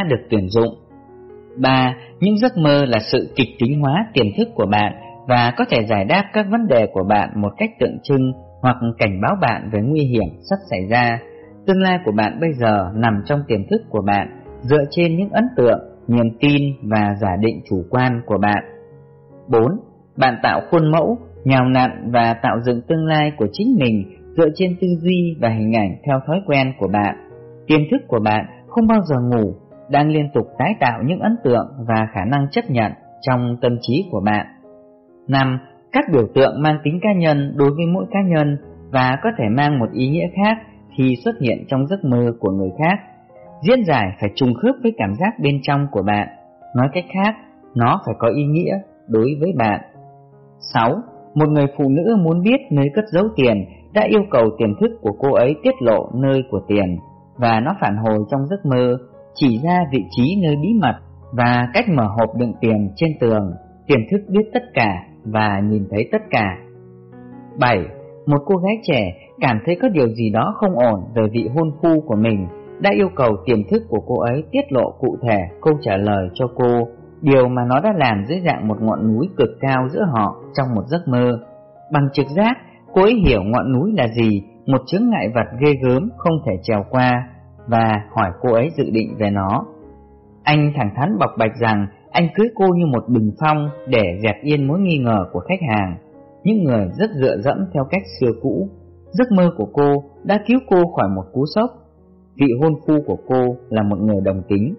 được tuyển dụng. 3. Những giấc mơ là sự kịch tính hóa tiềm thức của bạn và có thể giải đáp các vấn đề của bạn một cách tượng trưng hoặc cảnh báo bạn về nguy hiểm sắp xảy ra. Tương lai của bạn bây giờ nằm trong tiềm thức của bạn, dựa trên những ấn tượng, niềm tin và giả định chủ quan của bạn. 4. Bạn tạo khuôn mẫu, nhào nặn và tạo dựng tương lai của chính mình dựa trên tư duy và hình ảnh theo thói quen của bạn. Tiềm thức của bạn không bao giờ ngủ, đang liên tục tái tạo những ấn tượng và khả năng chấp nhận trong tâm trí của bạn. 5. Các biểu tượng mang tính cá nhân đối với mỗi cá nhân và có thể mang một ý nghĩa khác khi xuất hiện trong giấc mơ của người khác. Diễn giải phải trùng khớp với cảm giác bên trong của bạn. Nói cách khác, nó phải có ý nghĩa đối với bạn. 6. Một người phụ nữ muốn biết nơi cất giấu tiền đã yêu cầu tiềm thức của cô ấy tiết lộ nơi của tiền, và nó phản hồi trong giấc mơ, chỉ ra vị trí nơi bí mật và cách mở hộp đựng tiền trên tường. Tiềm thức biết tất cả và nhìn thấy tất cả. 7. Một cô gái trẻ cảm thấy có điều gì đó không ổn về vị hôn phu của mình, đã yêu cầu tiềm thức của cô ấy tiết lộ cụ thể câu trả lời cho cô, điều mà nó đã làm dưới dạng một ngọn núi cực cao giữa họ trong một giấc mơ. Bằng trực giác, cô ấy hiểu ngọn núi là gì, một chướng ngại vật ghê gớm không thể trèo qua, và hỏi cô ấy dự định về nó. Anh thẳng thắn bộc bạch rằng anh cưới cô như một bình phong để dẹp yên mối nghi ngờ của khách hàng, những người rất dựa dẫm theo cách xưa cũ. Giấc mơ của cô đã cứu cô khỏi một cú sốc. Vị hôn phu của cô là một người đồng tính.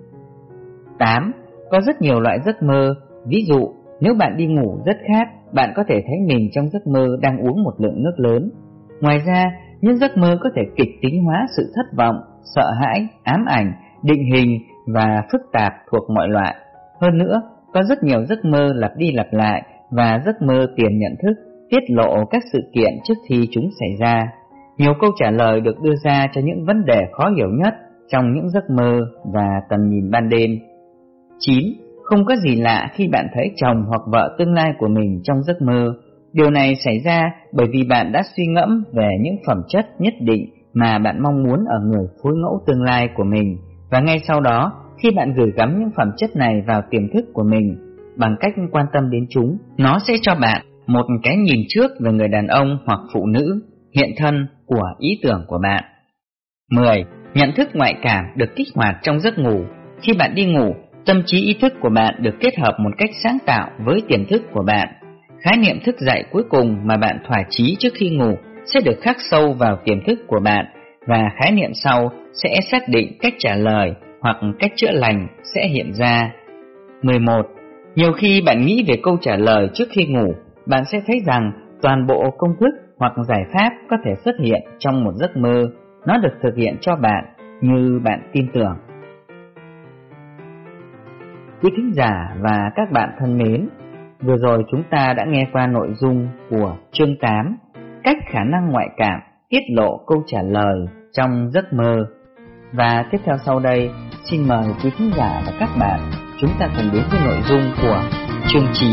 8. Có rất nhiều loại giấc mơ. Ví dụ, nếu bạn đi ngủ rất khát, bạn có thể thấy mình trong giấc mơ đang uống một lượng nước lớn. Ngoài ra, những giấc mơ có thể kịch tính hóa sự thất vọng, sợ hãi, ám ảnh, định hình và phức tạp thuộc mọi loại. Hơn nữa, có rất nhiều giấc mơ lặp đi lặp lại và giấc mơ tiền nhận thức tiết lộ các sự kiện trước khi chúng xảy ra. Nhiều câu trả lời được đưa ra cho những vấn đề khó hiểu nhất trong những giấc mơ và tầm nhìn ban đêm. 9. Không có gì lạ khi bạn thấy chồng hoặc vợ tương lai của mình trong giấc mơ. Điều này xảy ra bởi vì bạn đã suy ngẫm về những phẩm chất nhất định mà bạn mong muốn ở người phối ngẫu tương lai của mình, và ngay sau đó, khi bạn gửi gắm những phẩm chất này vào tiềm thức của mình bằng cách quan tâm đến chúng, nó sẽ cho bạn một cái nhìn trước về người đàn ông hoặc phụ nữ hiện thân của ý tưởng của bạn. 10. Nhận thức ngoại cảm được kích hoạt trong giấc ngủ. Khi bạn đi ngủ, tâm trí ý thức của bạn được kết hợp một cách sáng tạo với tiềm thức của bạn. Khái niệm thức dậy cuối cùng mà bạn thỏa chí trước khi ngủ sẽ được khắc sâu vào tiềm thức của bạn, và khái niệm sau sẽ xác định cách trả lời hoặc cách chữa lành sẽ hiện ra. 11. Nhiều khi bạn nghĩ về câu trả lời trước khi ngủ, bạn sẽ thấy rằng toàn bộ công thức hoặc giải pháp có thể xuất hiện trong một giấc mơ. Nó được thực hiện cho bạn như bạn tin tưởng. Quý thính giả và các bạn thân mến, vừa rồi chúng ta đã nghe qua nội dung của chương 8, cách khả năng ngoại cảm tiết lộ câu trả lời trong giấc mơ. Và tiếp theo sau đây, xin mời quý thính giả và các bạn chúng ta cùng đến với nội dung của chương 9.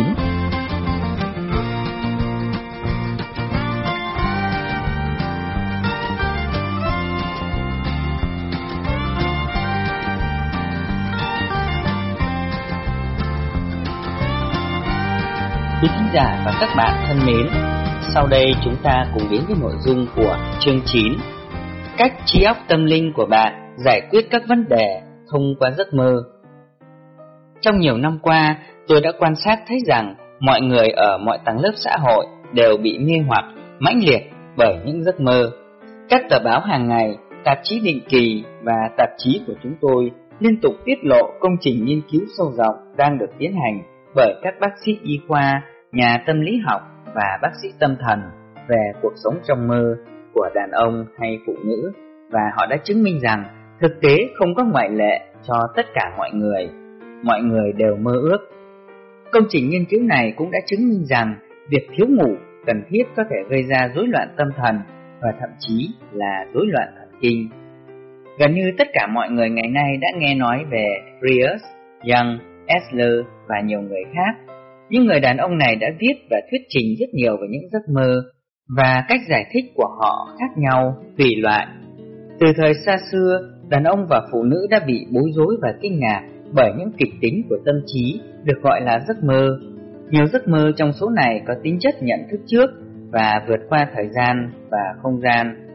Quý thính giả và các bạn thân mến, sau đây chúng ta cùng đến với nội dung của chương 9, cách trí óc tâm linh của bạn giải quyết các vấn đề thông qua giấc mơ. Trong nhiều năm qua, tôi đã quan sát thấy rằng mọi người ở mọi tầng lớp xã hội đều bị mê hoặc mãnh liệt bởi những giấc mơ. Các tờ báo hàng ngày, tạp chí định kỳ và tạp chí của chúng tôi liên tục tiết lộ công trình nghiên cứu sâu rộng đang được tiến hành bởi các bác sĩ y khoa, nhà tâm lý học và bác sĩ tâm thần về cuộc sống trong mơ của đàn ông hay phụ nữ, và họ đã chứng minh rằng thực tế không có ngoại lệ cho tất cả mọi người đều mơ ước. Công trình nghiên cứu này cũng đã chứng minh rằng việc thiếu ngủ cần thiết có thể gây ra rối loạn tâm thần và thậm chí là rối loạn thần kinh. Gần như tất cả mọi người ngày nay đã nghe nói về Frears, Young, Esler và nhiều người khác. Những người đàn ông này đã viết và thuyết trình rất nhiều về những giấc mơ, và cách giải thích của họ khác nhau tùy loại. Từ thời xa xưa, đàn ông và phụ nữ đã bị bối rối và kinh ngạc bởi những kịch tính của tâm trí được gọi là giấc mơ. Nhiều giấc mơ trong số này có tính chất nhận thức trước và vượt qua thời gian và không gian.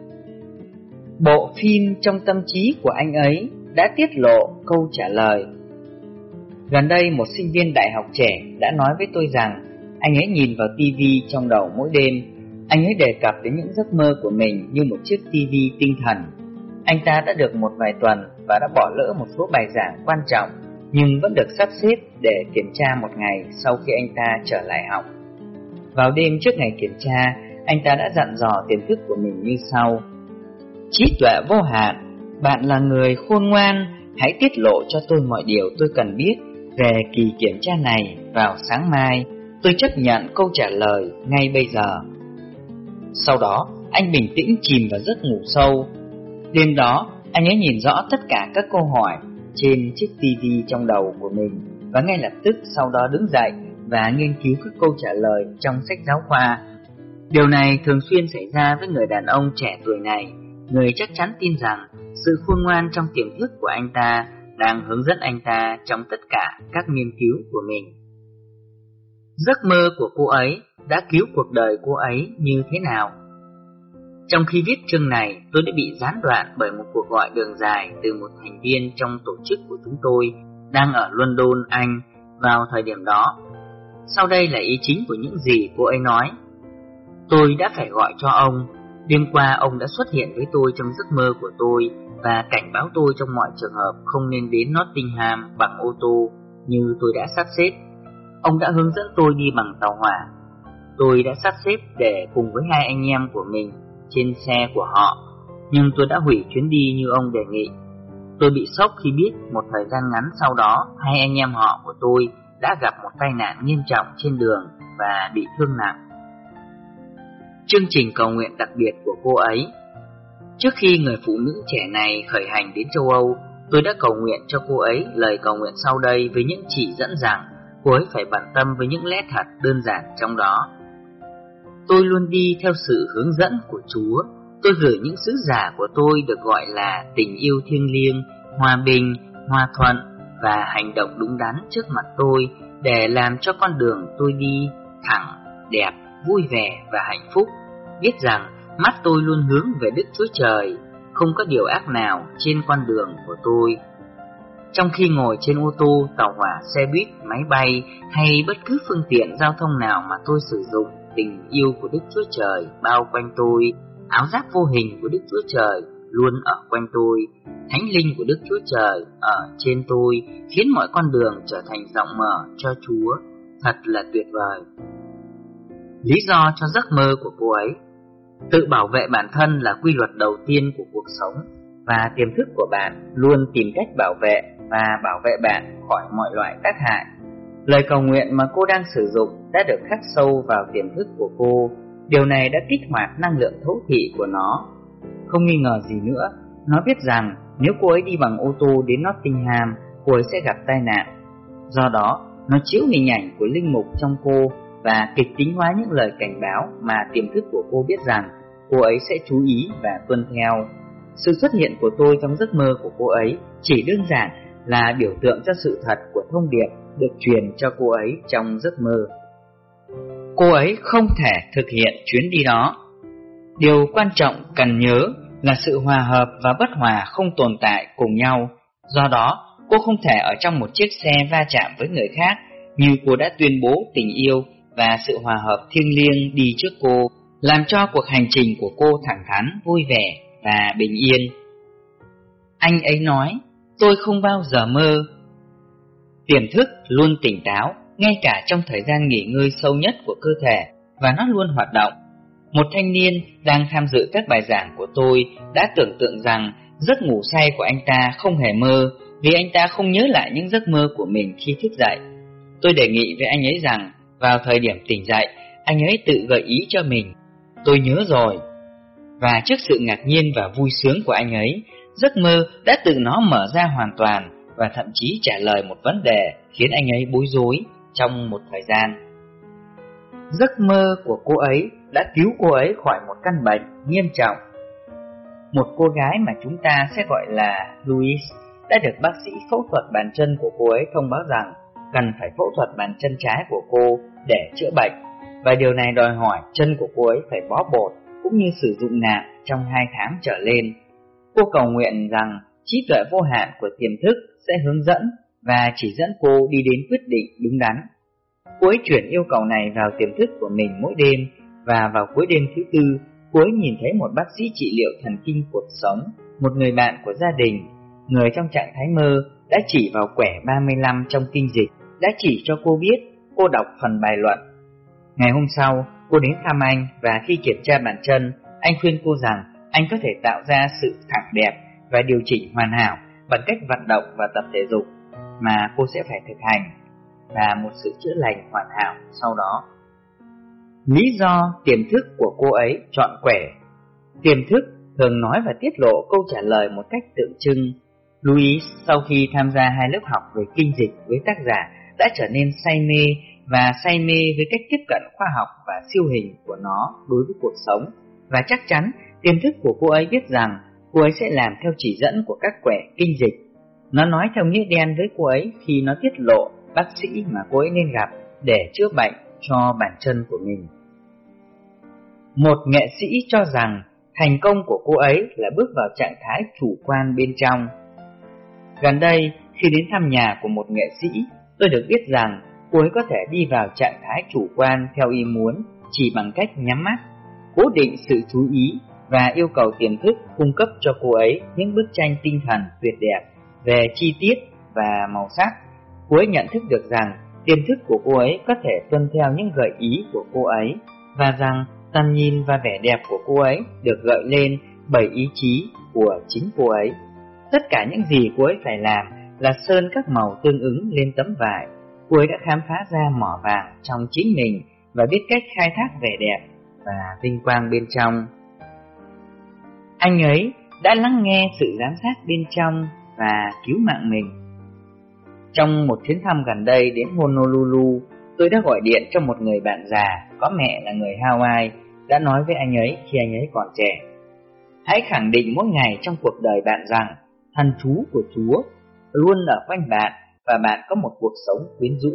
Bộ phim trong tâm trí của anh ấy đã tiết lộ câu trả lời. Gần đây một sinh viên đại học trẻ đã nói với tôi rằng anh ấy nhìn vào TV trong đầu mỗi đêm. Anh ấy đề cập đến những giấc mơ của mình như một chiếc TV tinh thần. Anh ta đã được một vài tuần và đã bỏ lỡ một số bài giảng quan trọng, nhưng vẫn được sắp xếp để kiểm tra một ngày sau khi anh ta trở lại học. Vào đêm trước ngày kiểm tra, anh ta đã dặn dò tiềm thức của mình như sau: trí tuệ vô hạn, bạn là người khôn ngoan, hãy tiết lộ cho tôi mọi điều tôi cần biết về kỳ kiểm tra này vào sáng mai. Tôi chấp nhận câu trả lời ngay bây giờ. Sau đó, anh bình tĩnh chìm vào giấc ngủ sâu. Đêm đó, anh ấy nhìn rõ tất cả các câu hỏi trên chiếc TV trong đầu của mình và ngay lập tức sau đó đứng dậy và nghiên cứu các câu trả lời trong sách giáo khoa. Điều này thường xuyên xảy ra với người đàn ông trẻ tuổi này. Người chắc chắn tin rằng sự khôn ngoan trong tiềm thức của anh ta đang hướng dẫn anh ta trong tất cả các nghiên cứu của mình. Giấc mơ của cô ấy đã cứu cuộc đời cô ấy như thế nào? Trong khi viết chương này, tôi đã bị gián đoạn bởi một cuộc gọi đường dài từ một thành viên trong tổ chức của chúng tôi đang ở London, Anh vào thời điểm đó. Sau đây là ý chính của những gì cô ấy nói. Tôi đã phải gọi cho ông. Đêm qua ông đã xuất hiện với tôi trong giấc mơ của tôi và cảnh báo tôi trong mọi trường hợp không nên đến Nottingham bằng ô tô như tôi đã sắp xếp. Ông đã hướng dẫn tôi đi bằng tàu hỏa. Tôi đã sắp xếp để cùng với hai anh em của mình trên xe của họ, nhưng tôi đã hủy chuyến đi như ông đề nghị. Tôi bị sốc khi biết một thời gian ngắn sau đó, hai anh em họ của tôi đã gặp một tai nạn nghiêm trọng trên đường và bị thương nặng. Chương trình cầu nguyện đặc biệt của cô ấy. Trước khi người phụ nữ trẻ này khởi hành đến châu Âu, tôi đã cầu nguyện cho cô ấy lời cầu nguyện sau đây với những chỉ dẫn rằng cô ấy phải bận tâm với những lẽ thật đơn giản trong đó. Tôi luôn đi theo sự hướng dẫn của Chúa. Tôi gửi những sứ giả của tôi được gọi là tình yêu thiêng liêng, hòa bình, hòa thuận và hành động đúng đắn trước mặt tôi để làm cho con đường tôi đi thẳng, đẹp, vui vẻ và hạnh phúc. Biết rằng mắt tôi luôn hướng về Đức Chúa Trời, không có điều ác nào trên con đường của tôi. Trong khi ngồi trên ô tô, tàu hỏa, xe buýt, máy bay hay bất cứ phương tiện giao thông nào mà tôi sử dụng, tình yêu của Đức Chúa Trời bao quanh tôi, áo giáp vô hình của Đức Chúa Trời luôn ở quanh tôi, Thánh linh của Đức Chúa Trời ở trên tôi, khiến mọi con đường trở thành rộng mở cho Chúa. Thật là tuyệt vời. Lý do cho giấc mơ của cô ấy. Tự bảo vệ bản thân là quy luật đầu tiên của cuộc sống, và tiềm thức của bạn luôn tìm cách bảo vệ và bảo vệ bạn khỏi mọi loại tác hại. Lời cầu nguyện mà cô đang sử dụng đã được khắc sâu vào tiềm thức của cô. Điều này đã kích hoạt năng lượng thấu thị của nó. Không nghi ngờ gì nữa, nó biết rằng nếu cô ấy đi bằng ô tô đến Nottingham, cô ấy sẽ gặp tai nạn. Do đó, nó chiếu hình ảnh của linh mục trong cô và kịch tính hóa những lời cảnh báo mà tiềm thức của cô biết rằng cô ấy sẽ chú ý và tuân theo. Sự xuất hiện của tôi trong giấc mơ của cô ấy chỉ đơn giản là biểu tượng cho sự thật của thông điệp được truyền cho cô ấy trong giấc mơ. Cô ấy không thể thực hiện chuyến đi đó. Điều quan trọng cần nhớ là sự hòa hợp và bất hòa không tồn tại cùng nhau. Do đó, cô không thể ở trong một chiếc xe va chạm với người khác, như cô đã tuyên bố tình yêu và sự hòa hợp thiêng liêng đi trước cô, làm cho cuộc hành trình của cô thẳng thắn, vui vẻ và bình yên. Anh ấy nói, tôi không bao giờ mơ. Tiềm thức luôn tỉnh táo, ngay cả trong thời gian nghỉ ngơi sâu nhất của cơ thể, và nó luôn hoạt động. Một thanh niên đang tham dự các bài giảng của tôi đã tưởng tượng rằng giấc ngủ say của anh ta không hề mơ, vì anh ta không nhớ lại những giấc mơ của mình khi thức dậy. Tôi đề nghị với anh ấy rằng vào thời điểm tỉnh dậy, anh ấy tự gợi ý cho mình. Tôi nhớ rồi. Và trước sự ngạc nhiên và vui sướng của anh ấy, giấc mơ đã tự nó mở ra hoàn toàn và thậm chí trả lời một vấn đề khiến anh ấy bối rối trong một thời gian. Giấc mơ của cô ấy đã cứu cô ấy khỏi một căn bệnh nghiêm trọng. một cô gái mà chúng ta sẽ gọi là Louise đã được bác sĩ phẫu thuật bàn chân của cô ấy thông báo rằng cần phải phẫu thuật bàn chân trái của cô để chữa bệnh, và điều này đòi hỏi chân của cô ấy phải bó bột cũng như sử dụng nạng trong 2 tháng trở lên. Cô cầu nguyện rằng trí tuệ vô hạn của tiềm thức sẽ hướng dẫn và chỉ dẫn cô đi đến quyết định đúng đắn. Cô ấy chuyển yêu cầu này vào tiềm thức của mình mỗi đêm, và vào cuối đêm thứ tư, cô ấy nhìn thấy một bác sĩ trị liệu thần kinh cuộc sống, một người bạn của gia đình, người trong trạng thái mơ đã chỉ vào quẻ 35 trong kinh dịch, đã chỉ cho cô biết cô đọc phần bài luận. Ngày hôm sau, cô đến thăm anh, và khi kiểm tra bàn chân, anh khuyên cô rằng anh có thể tạo ra sự thẳng đẹp và điều chỉnh hoàn hảo bằng cách vận động và tập thể dục mà cô sẽ phải thực hành, và một sự chữa lành hoàn hảo sau đó. Lý do tiềm thức của cô ấy chọn quẻ. Tiềm thức thường nói và tiết lộ câu trả lời một cách tượng trưng. Louise sau khi tham gia 2 lớp học về kinh dịch với tác giả đã trở nên say mê với cách tiếp cận khoa học và siêu hình của nó đối với cuộc sống, và chắc chắn tiềm thức của cô ấy biết rằng cô ấy sẽ làm theo chỉ dẫn của các quẻ kinh dịch. Nó nói theo nghĩa đen với cô ấy khi nó tiết lộ bác sĩ mà cô ấy nên gặp để chữa bệnh cho bàn chân của mình. Một nghệ sĩ cho rằng thành công của cô ấy là bước vào trạng thái chủ quan bên trong. Gần đây, khi đến thăm nhà của một nghệ sĩ, tôi được biết rằng cô ấy có thể đi vào trạng thái chủ quan theo ý muốn chỉ bằng cách nhắm mắt, cố định sự chú ý và yêu cầu tiềm thức cung cấp cho cô ấy những bức tranh tinh thần tuyệt đẹp về chi tiết và màu sắc. Cô ấy nhận thức được rằng tiềm thức của cô ấy có thể tuân theo những gợi ý của cô ấy, và rằng tầm nhìn và vẻ đẹp của cô ấy được gợi lên bởi ý chí của chính cô ấy. Tất cả những gì cô ấy phải làm là sơn các màu tương ứng lên tấm vải. Cô ấy đã khám phá ra mỏ vàng trong chính mình và biết cách khai thác vẻ đẹp và vinh quang bên trong. Anh ấy đã lắng nghe sự giám sát bên trong và cứu mạng mình. Trong một chuyến thăm gần đây đến Honolulu, tôi đã gọi điện cho một người bạn già có mẹ là người Hawaii, đã nói với anh ấy khi anh ấy còn trẻ: hãy khẳng định mỗi ngày trong cuộc đời bạn rằng thần chú của Chúa luôn ở quanh bạn và bạn có một cuộc sống quyến rũ.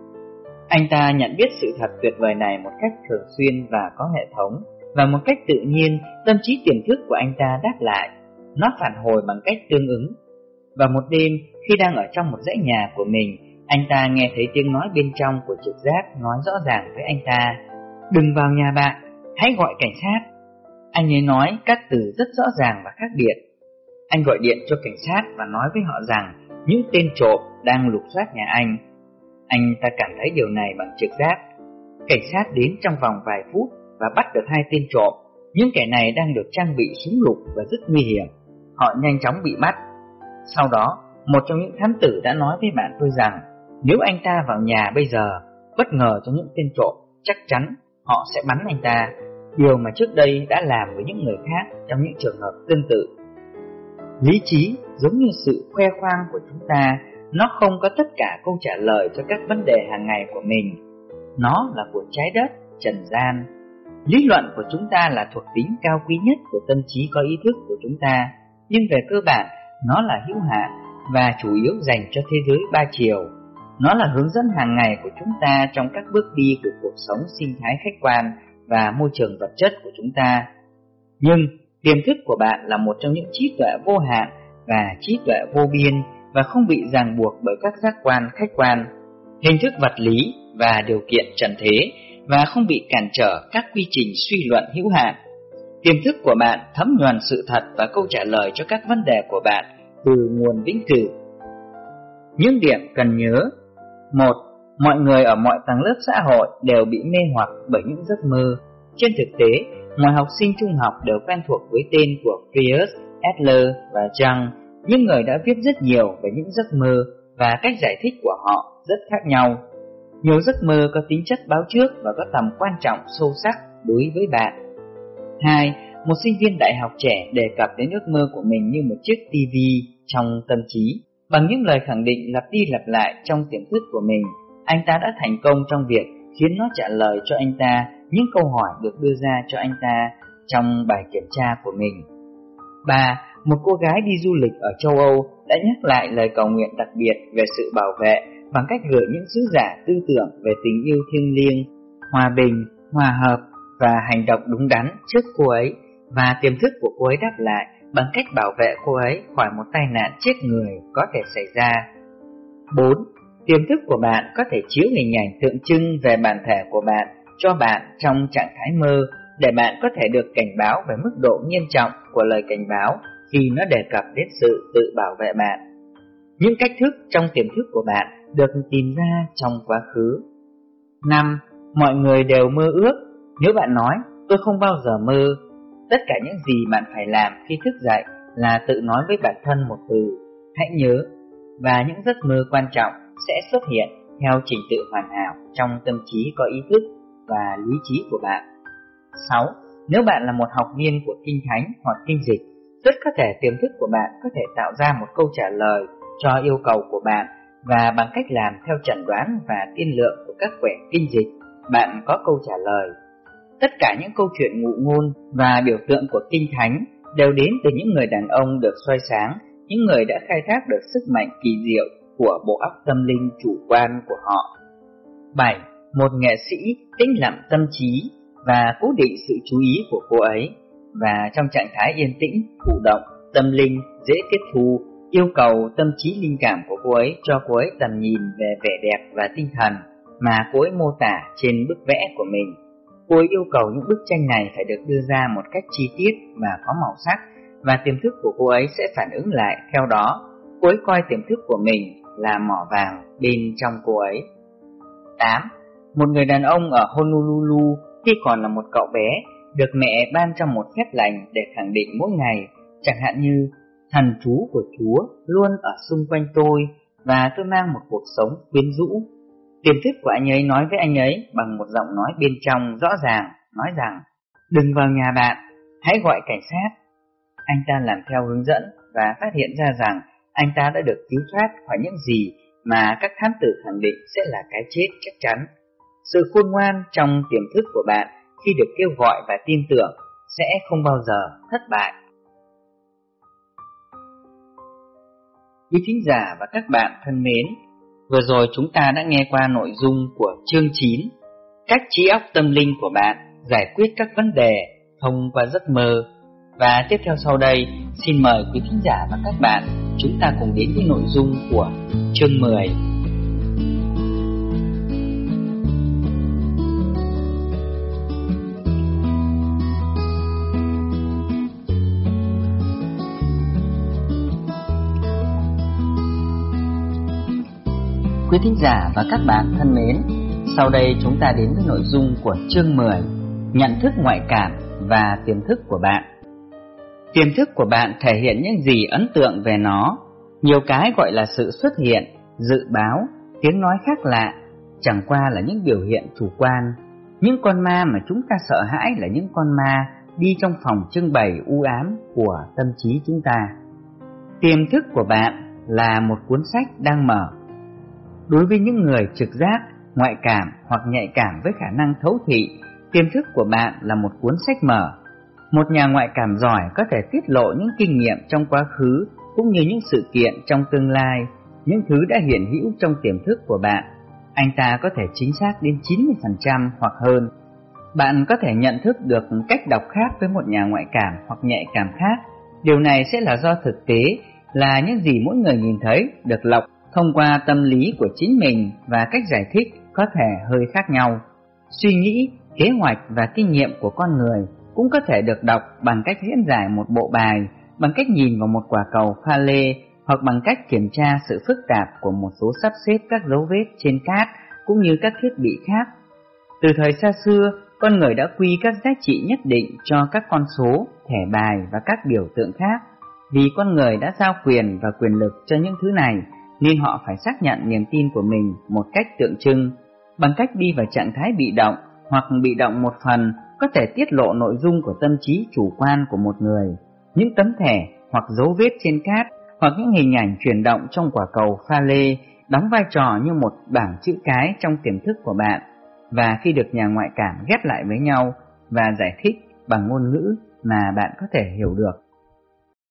Anh ta nhận biết sự thật tuyệt vời này một cách thường xuyên và có hệ thống, và một cách tự nhiên tâm trí tiềm thức của anh ta đáp lại. Nó phản hồi bằng cách tương ứng. Và một đêm, khi đang ở trong một dãy nhà của mình, anh ta nghe thấy tiếng nói bên trong của trực giác nói rõ ràng với anh ta: đừng vào nhà bạn, hãy gọi cảnh sát. Anh ấy nói các từ rất rõ ràng và khác biệt. Anh gọi điện cho cảnh sát và nói với họ rằng những tên trộm đang lục soát nhà anh. Anh ta cảm thấy điều này bằng trực giác. Cảnh sát đến trong vòng vài phút và bắt được 2 tên trộm. Những kẻ này đang được trang bị súng lục và rất nguy hiểm. Họ nhanh chóng bị bắt. Sau đó, một trong những thám tử đã nói với bạn tôi rằng nếu anh ta vào nhà bây giờ, bất ngờ cho những tên trộm, chắc chắn họ sẽ bắn anh ta. Điều mà trước đây đã làm với những người khác trong những trường hợp tương tự. Lý trí giống như sự khoe khoang của chúng ta, nó không có tất cả câu trả lời cho các vấn đề hàng ngày của mình. Nó là của trái đất, trần gian. Lý luận của chúng ta là thuộc tính cao quý nhất của tâm trí có ý thức của chúng ta, nhưng về cơ bản, nó là hữu hạn và chủ yếu dành cho thế giới 3 chiều. Nó là hướng dẫn hàng ngày của chúng ta trong các bước đi của cuộc sống sinh thái khách quan và môi trường vật chất của chúng ta. Nhưng tiềm thức của bạn là một trong những trí tuệ vô hạn và trí tuệ vô biên, và không bị ràng buộc bởi các giác quan khách quan, hình thức vật lý và điều kiện trần thế, và không bị cản trở các quy trình suy luận hữu hạn. Tiềm thức của bạn thấm nhuần sự thật và câu trả lời cho các vấn đề của bạn từ nguồn vĩnh cửu. Những điểm cần nhớ: 1. Mọi người ở mọi tầng lớp xã hội đều bị mê hoặc bởi những giấc mơ. Trên thực tế, mọi học sinh trung học đều quen thuộc với tên của Frias, Adler và Jung, những người đã viết rất nhiều về những giấc mơ, và cách giải thích của họ rất khác nhau. Nhiều giấc mơ có tính chất báo trước và có tầm quan trọng sâu sắc đối với bạn. 2. Một sinh viên đại học trẻ đề cập đến ước mơ của mình như một chiếc TV trong tâm trí. Bằng những lời khẳng định lặp đi lặp lại trong tiềm thức của mình, anh ta đã thành công trong việc khiến nó trả lời cho anh ta những câu hỏi được đưa ra cho anh ta trong bài kiểm tra của mình. 3. Một cô gái đi du lịch ở châu Âu đã nhắc lại lời cầu nguyện đặc biệt về sự bảo vệ bằng cách gửi những sứ giả tư tưởng về tình yêu thiêng liêng, hòa bình, hòa hợp và hành động đúng đắn trước cô ấy, và tiềm thức của cô ấy đáp lại bằng cách bảo vệ cô ấy khỏi một tai nạn chết người có thể xảy ra. 4. Tiềm thức của bạn có thể chiếu hình ảnh tượng trưng về bản thể của bạn cho bạn trong trạng thái mơ, để bạn có thể được cảnh báo về mức độ nghiêm trọng của lời cảnh báo khi nó đề cập đến sự tự bảo vệ bạn. Những cách thức trong tiềm thức của bạn được tìm ra trong quá khứ. 5. Mọi người đều mơ ước. Nếu bạn nói tôi không bao giờ mơ, tất cả những gì bạn phải làm khi thức dậy là tự nói với bản thân một từ: hãy nhớ. Và những giấc mơ quan trọng sẽ xuất hiện theo trình tự hoàn hảo trong tâm trí có ý thức và lý trí của bạn. 6. Nếu bạn là một học viên của Kinh Thánh hoặc Kinh Dịch, rất có thể tiềm thức của bạn có thể tạo ra một câu trả lời cho yêu cầu của bạn, và bằng cách làm theo chẩn đoán và tiên lượng của các quyển Kinh Dịch, bạn có câu trả lời. Tất cả những câu chuyện ngụ ngôn và biểu tượng của Kinh Thánh đều đến từ những người đàn ông được soi sáng, những người đã khai thác được sức mạnh kỳ diệu của bộ óc tâm linh chủ quan của họ. 7. Một nghệ sĩ tĩnh lặng tâm trí và cố định sự chú ý của cô ấy, và trong trạng thái yên tĩnh, thụ động, tâm linh, dễ tiếp thu, yêu cầu tâm trí linh cảm của cô ấy cho cô ấy tầm nhìn về vẻ đẹp và tinh thần mà cô ấy mô tả trên bức vẽ của mình. Cô ấy yêu cầu những bức tranh này phải được đưa ra một cách chi tiết và có màu sắc, và tiềm thức của cô ấy sẽ phản ứng lại theo đó. Cô ấy coi tiềm thức của mình là mỏ vàng bên trong cô ấy. 8. Một người đàn ông ở Honolulu khi còn là một cậu bé được mẹ ban cho một phép lành để khẳng định mỗi ngày, chẳng hạn như: thần chú của Chúa luôn ở xung quanh tôi và tôi mang một cuộc sống quyến rũ. Tiềm thức của anh ấy nói với anh ấy bằng một giọng nói bên trong rõ ràng, nói rằng: đừng vào nhà bạn, hãy gọi cảnh sát. Anh ta làm theo hướng dẫn và phát hiện ra rằng anh ta đã được cứu thoát khỏi những gì mà các thám tử khẳng định sẽ là cái chết chắc chắn. Sự khôn ngoan trong tiềm thức của bạn khi được kêu gọi và tin tưởng sẽ không bao giờ thất bại. Quý thính giả và các bạn thân mến, vừa rồi chúng ta đã nghe qua nội dung của chương 9, cách trí óc tâm linh của bạn giải quyết các vấn đề thông qua giấc mơ. Và tiếp theo sau đây, xin mời quý thính giả và các bạn chúng ta cùng đến với nội dung của chương 10. Quý thính giả và các bạn thân mến, sau đây chúng ta đến với nội dung của chương 10, nhận thức ngoại cảm và tiềm thức của bạn. Tiềm thức của bạn thể hiện những gì ấn tượng về nó. Nhiều cái gọi là sự xuất hiện, dự báo, tiếng nói khác lạ, chẳng qua là những biểu hiện chủ quan. Những con ma mà chúng ta sợ hãi là những con ma đi trong phòng trưng bày u ám của tâm trí chúng ta. Tiềm thức của bạn là một cuốn sách đang mở. Đối với những người trực giác, ngoại cảm hoặc nhạy cảm với khả năng thấu thị, tiềm thức của bạn là một cuốn sách mở. Một nhà ngoại cảm giỏi có thể tiết lộ những kinh nghiệm trong quá khứ cũng như những sự kiện trong tương lai, những thứ đã hiện hữu trong tiềm thức của bạn. Anh ta có thể chính xác đến 90% hoặc hơn. Bạn có thể nhận thức được cách đọc khác với một nhà ngoại cảm hoặc nhạy cảm khác. Điều này sẽ là do thực tế là những gì mỗi người nhìn thấy được lọc thông qua tâm lý của chính mình, và cách giải thích có thể hơi khác nhau. Suy nghĩ, kế hoạch và kinh nghiệm của con người cũng có thể được đọc bằng cách diễn giải một bộ bài, bằng cách nhìn vào một quả cầu pha lê, hoặc bằng cách kiểm tra sự phức tạp của một số sắp xếp các dấu vết trên cát cũng như các thiết bị khác. Từ thời xa xưa, con người đã quy các giá trị nhất định cho các con số, thẻ bài và các biểu tượng khác. Vì con người đã giao quyền và quyền lực cho những thứ này, nên họ phải xác nhận niềm tin của mình một cách tượng trưng. Bằng cách đi vào trạng thái bị động hoặc bị động một phần, có thể tiết lộ nội dung của tâm trí chủ quan của một người. Những tấm thẻ hoặc dấu vết trên cát hoặc những hình ảnh chuyển động trong quả cầu pha lê đóng vai trò như một bảng chữ cái trong tiềm thức của bạn, và khi được nhà ngoại cảm ghép lại với nhau và giải thích bằng ngôn ngữ mà bạn có thể hiểu được,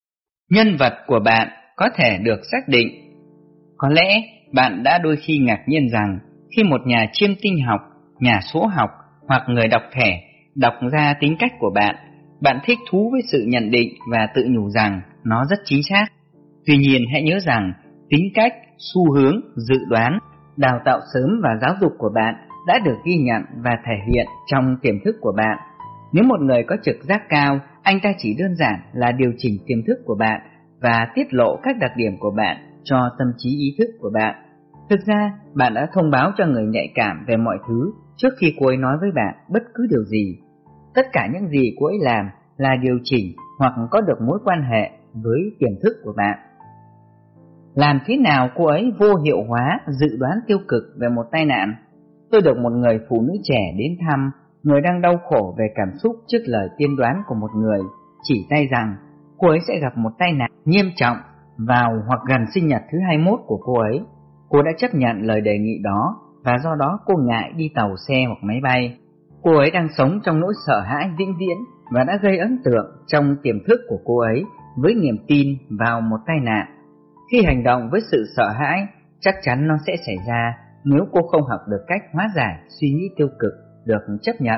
Nhân vật của bạn có thể được xác định. Có lẽ bạn đã đôi khi ngạc nhiên rằng khi một nhà chiêm tinh học, nhà số học hoặc người đọc thẻ đọc ra tính cách của bạn, bạn thích thú với sự nhận định và tự nhủ rằng nó rất chính xác. Tuy nhiên hãy nhớ rằng tính cách, xu hướng, dự đoán, đào tạo sớm và giáo dục của bạn đã được ghi nhận và thể hiện trong tiềm thức của bạn. Nếu một người có trực giác cao, anh ta chỉ đơn giản là điều chỉnh tiềm thức của bạn và tiết lộ các đặc điểm của bạn cho tâm trí ý thức của bạn. Thực ra, bạn đã thông báo cho người nhạy cảm về mọi thứ trước khi cô ấy nói với bạn bất cứ điều gì. Tất cả những gì cô ấy làm là điều chỉnh hoặc có được mối quan hệ với tiềm thức của bạn. Làm thế nào cô ấy vô hiệu hóa dự đoán tiêu cực về một tai nạn? Tôi được một người phụ nữ trẻ đến thăm, người đang đau khổ về cảm xúc trước lời tiên đoán của một người, chỉ tay rằng cô ấy sẽ gặp một tai nạn nghiêm trọng vào hoặc gần sinh nhật thứ 21 của cô ấy. Cô đã chấp nhận lời đề nghị đó và do đó cô ngại đi tàu xe hoặc máy bay. Cô ấy đang sống trong nỗi sợ hãi vĩnh viễn và đã gây ấn tượng trong tiềm thức của cô ấy với niềm tin vào một tai nạn. Khi hành động với sự sợ hãi, chắc chắn nó sẽ xảy ra nếu cô không học được cách hóa giải suy nghĩ tiêu cực được chấp nhận.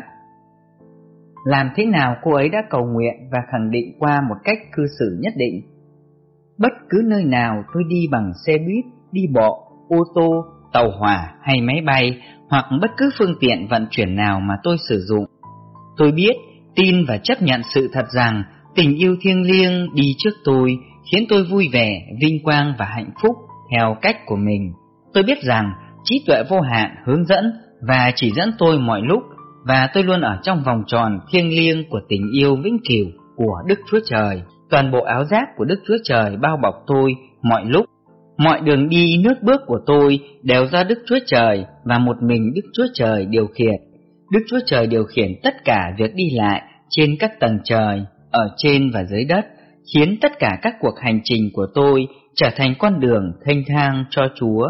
Làm thế nào cô ấy đã cầu nguyện và khẳng định qua một cách cư xử nhất định? Bất cứ nơi nào tôi đi bằng xe buýt, đi bộ, ô tô, tàu hỏa hay máy bay hoặc bất cứ phương tiện vận chuyển nào mà tôi sử dụng, tôi biết, tin và chấp nhận sự thật rằng tình yêu thiêng liêng đi trước tôi khiến tôi vui vẻ, vinh quang và hạnh phúc theo cách của mình. Tôi biết rằng trí tuệ vô hạn hướng dẫn và chỉ dẫn tôi mọi lúc, và tôi luôn ở trong vòng tròn thiêng liêng của tình yêu vĩnh cửu của Đức Chúa Trời. Toàn bộ áo giáp của Đức Chúa Trời bao bọc tôi mọi lúc. Mọi đường đi nước bước của tôi đều do Đức Chúa Trời và một mình Đức Chúa Trời điều khiển. Đức Chúa Trời điều khiển tất cả việc đi lại trên các tầng trời, ở trên và dưới đất, khiến tất cả các cuộc hành trình của tôi trở thành con đường thênh thang cho Chúa.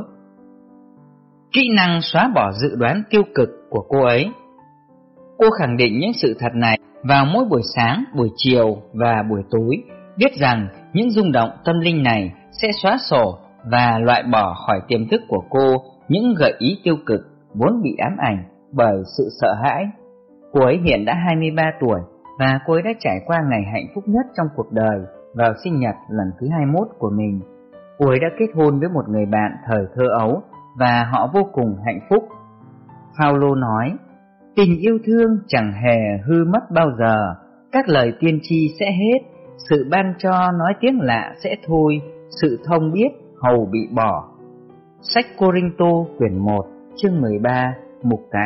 Kỹ năng xóa bỏ dự đoán tiêu cực của cô ấy. Cô khẳng định những sự thật này vào mỗi buổi sáng, buổi chiều và buổi tối, biết rằng những rung động tâm linh này sẽ xóa sổ và loại bỏ khỏi tiềm thức của cô những gợi ý tiêu cực vốn bị ám ảnh bởi sự sợ hãi. Cô ấy hiện đã 23 tuổi và cô ấy đã trải qua ngày hạnh phúc nhất trong cuộc đời vào sinh nhật lần thứ 21 của mình. Cô ấy đã kết hôn với một người bạn thời thơ ấu và họ vô cùng hạnh phúc. Phaolô nói, tình yêu thương chẳng hề hư mất bao giờ, các lời tiên tri sẽ hết, sự ban cho nói tiếng lạ sẽ thôi, sự thông biết hầu bị bỏ. Sách Cô-rinh-tô quyển 1 chương 13 mục 8.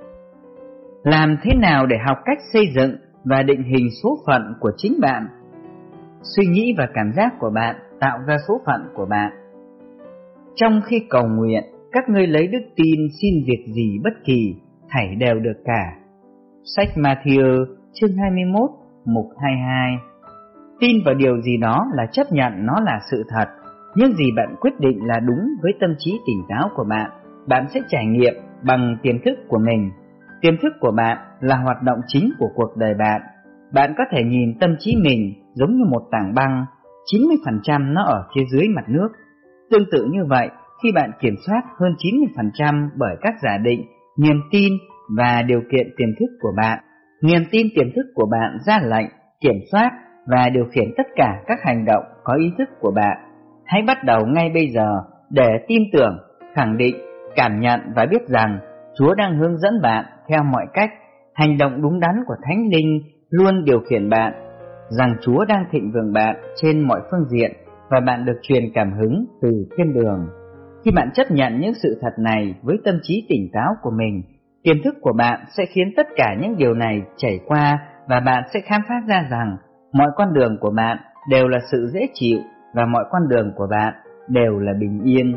Làm thế nào để học cách xây dựng và định hình số phận của chính bạn? Suy nghĩ và cảm giác của bạn tạo ra số phận của bạn. Trong khi cầu nguyện, các ngươi lấy đức tin xin việc gì bất kỳ, thảy đều được cả. Sách Ma-thi-ơ chương 21 mục 22. Tin vào điều gì đó là chấp nhận nó là sự thật. Những gì bạn quyết định là đúng với tâm trí tỉnh táo của bạn, bạn sẽ trải nghiệm bằng tiềm thức của mình. Tiềm thức của bạn là hoạt động chính của cuộc đời bạn. Bạn có thể nhìn tâm trí mình giống như một tảng băng, 90% nó ở phía dưới mặt nước. Tương tự như vậy, khi bạn kiểm soát hơn 90% bởi các giả định, niềm tin và điều kiện tiềm thức của bạn, niềm tin tiềm thức của bạn ra lệnh, kiểm soát và điều khiển tất cả các hành động có ý thức của bạn. Hãy bắt đầu ngay bây giờ để tin tưởng, khẳng định, cảm nhận và biết rằng Chúa đang hướng dẫn bạn theo mọi cách. Hành động đúng đắn của Thánh Linh luôn điều khiển bạn, rằng Chúa đang thịnh vượng bạn trên mọi phương diện và bạn được truyền cảm hứng từ thiên đường. Khi bạn chấp nhận những sự thật này với tâm trí tỉnh táo của mình, tiềm thức của bạn sẽ khiến tất cả những điều này chảy qua và bạn sẽ khám phá ra rằng mọi con đường của bạn đều là sự dễ chịu và mọi con đường của bạn đều là bình yên.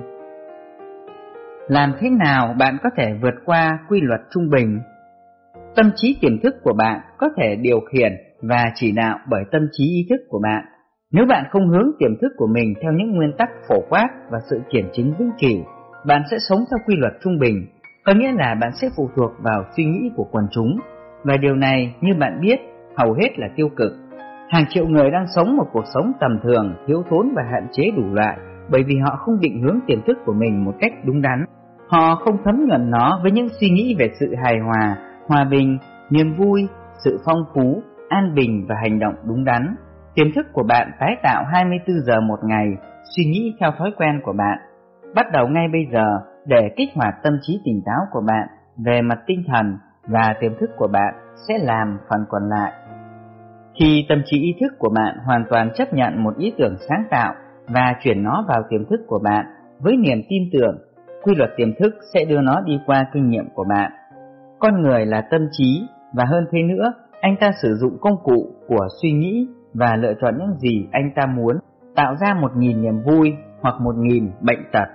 Làm thế nào bạn có thể vượt qua quy luật trung bình? Tâm trí tiềm thức của bạn có thể điều khiển và chỉ đạo bởi tâm trí ý thức của bạn. Nếu bạn không hướng tiềm thức của mình theo những nguyên tắc phổ quát và sự kiểm chứng vĩnh cửu, bạn sẽ sống theo quy luật trung bình, có nghĩa là bạn sẽ phụ thuộc vào suy nghĩ của quần chúng, và điều này, như bạn biết, hầu hết là tiêu cực. Hàng triệu người đang sống một cuộc sống tầm thường, thiếu thốn và hạn chế đủ loại, bởi vì họ không định hướng tiềm thức của mình một cách đúng đắn. Họ không thấm nhuần nó với những suy nghĩ về sự hài hòa, hòa bình, niềm vui, sự phong phú, an bình và hành động đúng đắn. Tiềm thức của bạn tái tạo 24 giờ một ngày, suy nghĩ theo thói quen của bạn. Bắt đầu ngay bây giờ để kích hoạt tâm trí tỉnh táo của bạn về mặt tinh thần, và tiềm thức của bạn sẽ làm phần còn lại. Khi tâm trí ý thức của bạn hoàn toàn chấp nhận một ý tưởng sáng tạo và chuyển nó vào tiềm thức của bạn với niềm tin tưởng, quy luật tiềm thức sẽ đưa nó đi qua kinh nghiệm của bạn. Con người là tâm trí, và hơn thế nữa, anh ta sử dụng công cụ của suy nghĩ và lựa chọn những gì anh ta muốn, tạo ra 1000 niềm vui hoặc 1000 bệnh tật.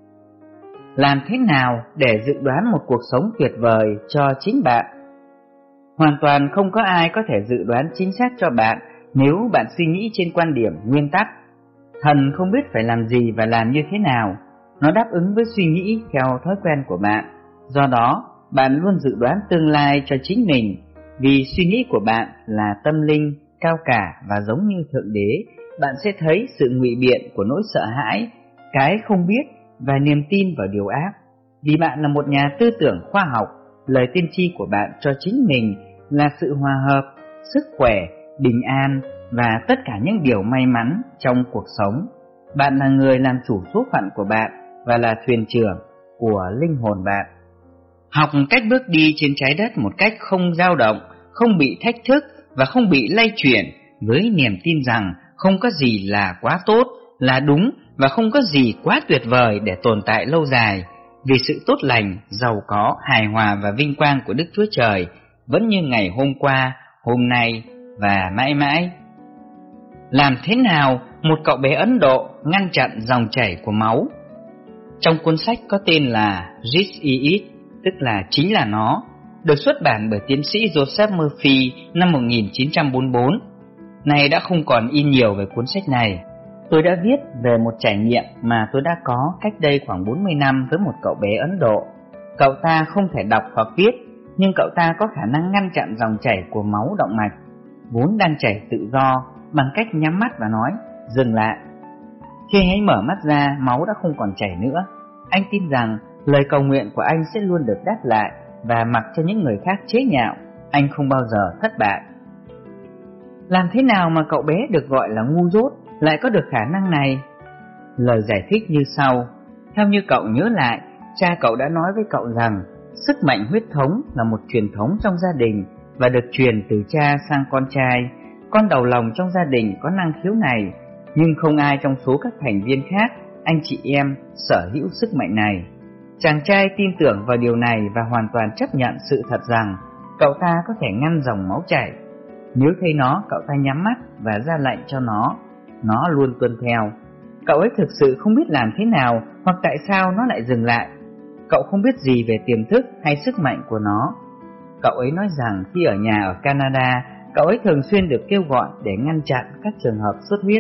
Làm thế nào để dự đoán một cuộc sống tuyệt vời cho chính bạn? Hoàn toàn không có ai có thể dự đoán chính xác cho bạn nếu bạn suy nghĩ trên quan điểm nguyên tắc. Thần không biết phải làm gì và làm như thế nào. Nó đáp ứng với suy nghĩ theo thói quen của bạn. Do đó, bạn luôn dự đoán tương lai cho chính mình, vì suy nghĩ của bạn là tâm linh, cao cả và giống như Thượng Đế. Bạn sẽ thấy sự ngụy biện của nỗi sợ hãi, cái không biết và niềm tin vào điều ác. Vì bạn là một nhà tư tưởng khoa học, lời tiên tri của bạn cho chính mình là sự hòa hợp, sức khỏe, bình an và tất cả những điều may mắn trong cuộc sống. Bạn là người làm chủ số phận của bạn và là thuyền trưởng của linh hồn bạn. Học cách bước đi trên trái đất một cách không dao động, không bị thách thức và không bị lay chuyển, với niềm tin rằng không có gì là quá tốt, là đúng và không có gì quá tuyệt vời để tồn tại lâu dài, vì sự tốt lành, giàu có, hài hòa và vinh quang của Đức Chúa Trời vẫn như ngày hôm qua, hôm nay và mãi mãi. Làm thế nào một cậu bé Ấn Độ ngăn chặn dòng chảy của máu? Trong cuốn sách có tên là This Is It, tức là chính là nó, được xuất bản bởi tiến sĩ Joseph Murphy năm 1944. Nay đã không còn in nhiều về cuốn sách này. Tôi đã viết về một trải nghiệm mà tôi đã có cách đây khoảng 40 năm với một cậu bé Ấn Độ. Cậu ta không thể đọc hoặc viết, nhưng cậu ta có khả năng ngăn chặn dòng chảy của máu động mạch, vốn đang chảy tự do, bằng cách nhắm mắt và nói, dừng lại. Khi anh ấy mở mắt ra, máu đã không còn chảy nữa. Anh tin rằng lời cầu nguyện của anh sẽ luôn được đáp lại, và mặc cho những người khác chế nhạo, anh không bao giờ thất bại. Làm thế nào mà cậu bé được gọi là ngu dốt lại có được khả năng này? Lời giải thích như sau. Theo như cậu nhớ lại, cha cậu đã nói với cậu rằng sức mạnh huyết thống là một truyền thống trong gia đình và được truyền từ cha sang con trai. Con đầu lòng trong gia đình có năng khiếu này, nhưng không ai trong số các thành viên khác, anh chị em, sở hữu sức mạnh này. Chàng trai tin tưởng vào điều này và hoàn toàn chấp nhận sự thật rằng cậu ta có thể ngăn dòng máu chảy. Nếu thấy nó, cậu ta nhắm mắt và ra lệnh cho nó luôn tuân theo. Cậu ấy thực sự không biết làm thế nào hoặc tại sao nó lại dừng lại. Cậu không biết gì về tiềm thức hay sức mạnh của nó. Cậu ấy nói rằng khi ở nhà ở Canada, cậu ấy thường xuyên được kêu gọi để ngăn chặn các trường hợp xuất huyết.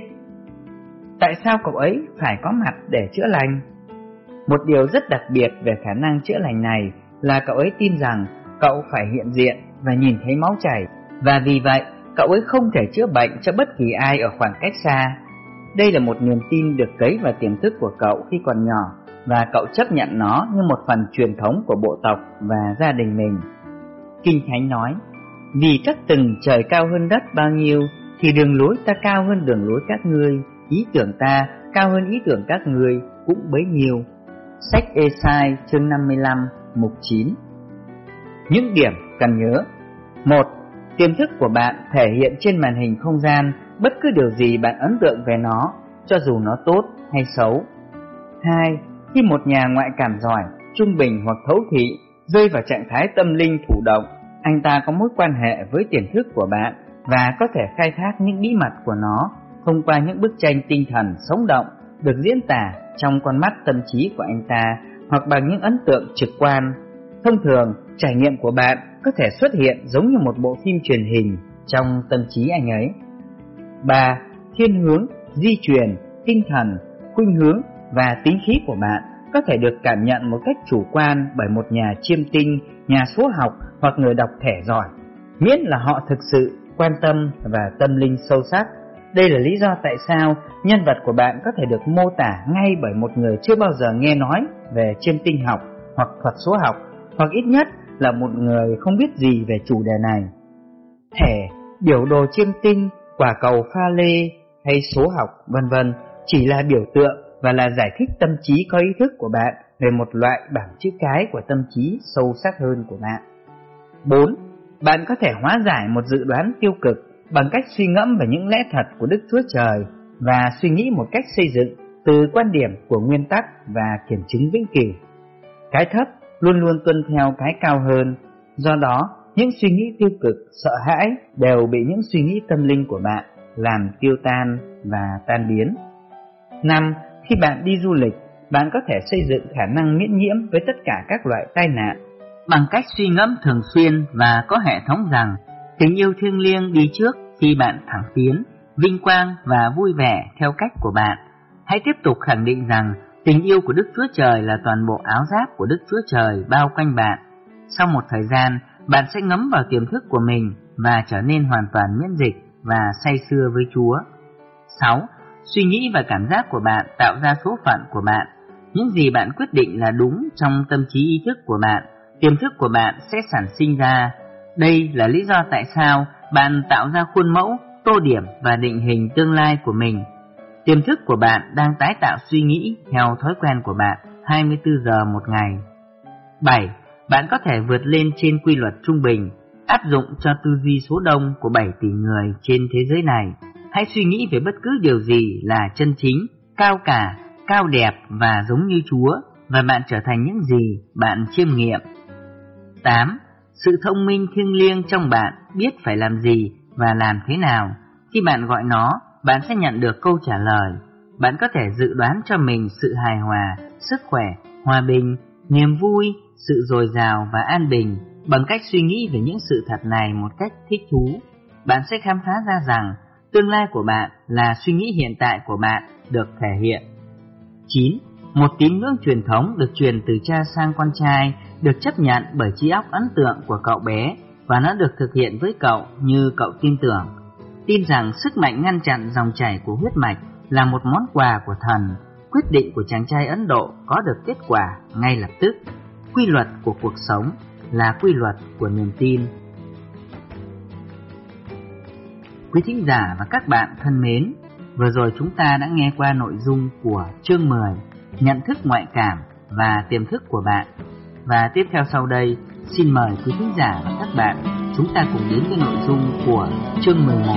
Tại sao cậu ấy phải có mặt để chữa lành? Một điều rất đặc biệt về khả năng chữa lành này là cậu ấy tin rằng cậu phải hiện diện và nhìn thấy máu chảy, và vì vậy cậu ấy không thể chữa bệnh cho bất kỳ ai ở khoảng cách xa. Đây là một niềm tin được cấy vào tiềm thức của cậu khi còn nhỏ, và cậu chấp nhận nó như một phần truyền thống của bộ tộc và gia đình mình. Kinh Thánh nói, vì các tầng trời cao hơn đất bao nhiêu, thì đường lối ta cao hơn đường lối các ngươi, ý tưởng ta cao hơn ý tưởng các ngươi cũng bấy nhiêu. Sách Ê-sai chương 55 mục 9. Những điểm cần nhớ. 1. Tiềm thức của bạn thể hiện trên màn hình không gian bất cứ điều gì bạn ấn tượng về nó, cho dù nó tốt hay xấu. 2. Khi một nhà ngoại cảm giỏi, trung bình hoặc thấu thị rơi vào trạng thái tâm linh thụ động, anh ta có mối quan hệ với tiềm thức của bạn và có thể khai thác những bí mật của nó thông qua những bức tranh tinh thần sống động được diễn tả trong con mắt tâm trí của anh ta, hoặc bằng những ấn tượng trực quan. Thông thường, trải nghiệm của bạn có thể xuất hiện giống như một bộ phim truyền hình trong tâm trí anh ấy. 3. Thiên hướng, di truyền, tinh thần, khuynh hướng và tính khí của bạn có thể được cảm nhận một cách chủ quan bởi một nhà chiêm tinh, nhà số học hoặc người đọc thẻ giỏi, miễn là họ thực sự quan tâm và tâm linh sâu sắc. Đây là lý do tại sao nhân vật của bạn có thể được mô tả ngay bởi một người chưa bao giờ nghe nói về chiêm tinh học hoặc thuật số học, hoặc ít nhất là một người không biết gì về chủ đề này. Thẻ, biểu đồ chiêm tinh, quả cầu pha lê hay số học vân vân chỉ là biểu tượng và là giải thích tâm trí có ý thức của bạn về một loại bảng chữ cái của tâm trí sâu sắc hơn của bạn. 4. Bạn có thể hóa giải một dự đoán tiêu cực bằng cách suy ngẫm về những lẽ thật của Đức Chúa Trời và suy nghĩ một cách xây dựng từ quan điểm của nguyên tắc và kiểm chứng vĩnh cửu. Cái thấp luôn luôn tuân theo cái cao hơn, do đó những suy nghĩ tiêu cực, sợ hãi đều bị những suy nghĩ tâm linh của bạn làm tiêu tan và tan biến. 5. Khi bạn đi du lịch, bạn có thể xây dựng khả năng miễn nhiễm với tất cả các loại tai nạn bằng cách suy ngẫm thường xuyên và có hệ thống rằng tình yêu thiêng liêng đi trước khi bạn thẳng tiến, vinh quang và vui vẻ theo cách của bạn. Hãy tiếp tục khẳng định rằng tình yêu của Đức Chúa Trời là toàn bộ áo giáp của Đức Chúa Trời bao quanh bạn. Sau một thời gian, bạn sẽ ngấm vào tiềm thức của mình và trở nên hoàn toàn miễn dịch và say sưa với Chúa. 6. Suy nghĩ và cảm giác của bạn tạo ra số phận của bạn. Những gì bạn quyết định là đúng trong tâm trí ý thức của bạn, tiềm thức của bạn sẽ sản sinh ra. Đây là lý do tại sao bạn tạo ra khuôn mẫu, tô điểm và định hình tương lai của mình. Tiềm thức của bạn đang tái tạo suy nghĩ theo thói quen của bạn 24 giờ một ngày. 7. Bạn có thể vượt lên trên quy luật trung bình, áp dụng cho tư duy số đông của 7 tỷ người trên thế giới này. Hãy suy nghĩ về bất cứ điều gì là chân chính, cao cả, cao đẹp và giống như Chúa, và bạn trở thành những gì bạn chiêm nghiệm. 8. Sự thông minh thiêng liêng trong bạn biết phải làm gì và làm thế nào. Khi bạn gọi nó, bạn sẽ nhận được câu trả lời. Bạn có thể dự đoán cho mình sự hài hòa, sức khỏe, hòa bình, niềm vui, sự dồi dào và an bình bằng cách suy nghĩ về những sự thật này một cách thích thú. Bạn sẽ khám phá ra rằng tương lai của bạn là suy nghĩ hiện tại của bạn được thể hiện. 9. Một tín ngưỡng truyền thống được truyền từ cha sang con trai được chấp nhận bởi trí óc ấn tượng của cậu bé, và nó được thực hiện với cậu như cậu tin tưởng. Tin rằng sức mạnh ngăn chặn dòng chảy của huyết mạch là một món quà của thần. Quyết định của chàng trai Ấn Độ có được kết quả ngay lập tức. Quy luật của cuộc sống là quy luật của niềm tin. Quý thính giả và các bạn thân mến, vừa rồi chúng ta đã nghe qua nội dung của chương 10, nhận thức ngoại cảm và tiềm thức của bạn. Và tiếp theo sau đây, xin mời quý thính giả và các bạn chúng ta cùng đến với nội dung của chương 11.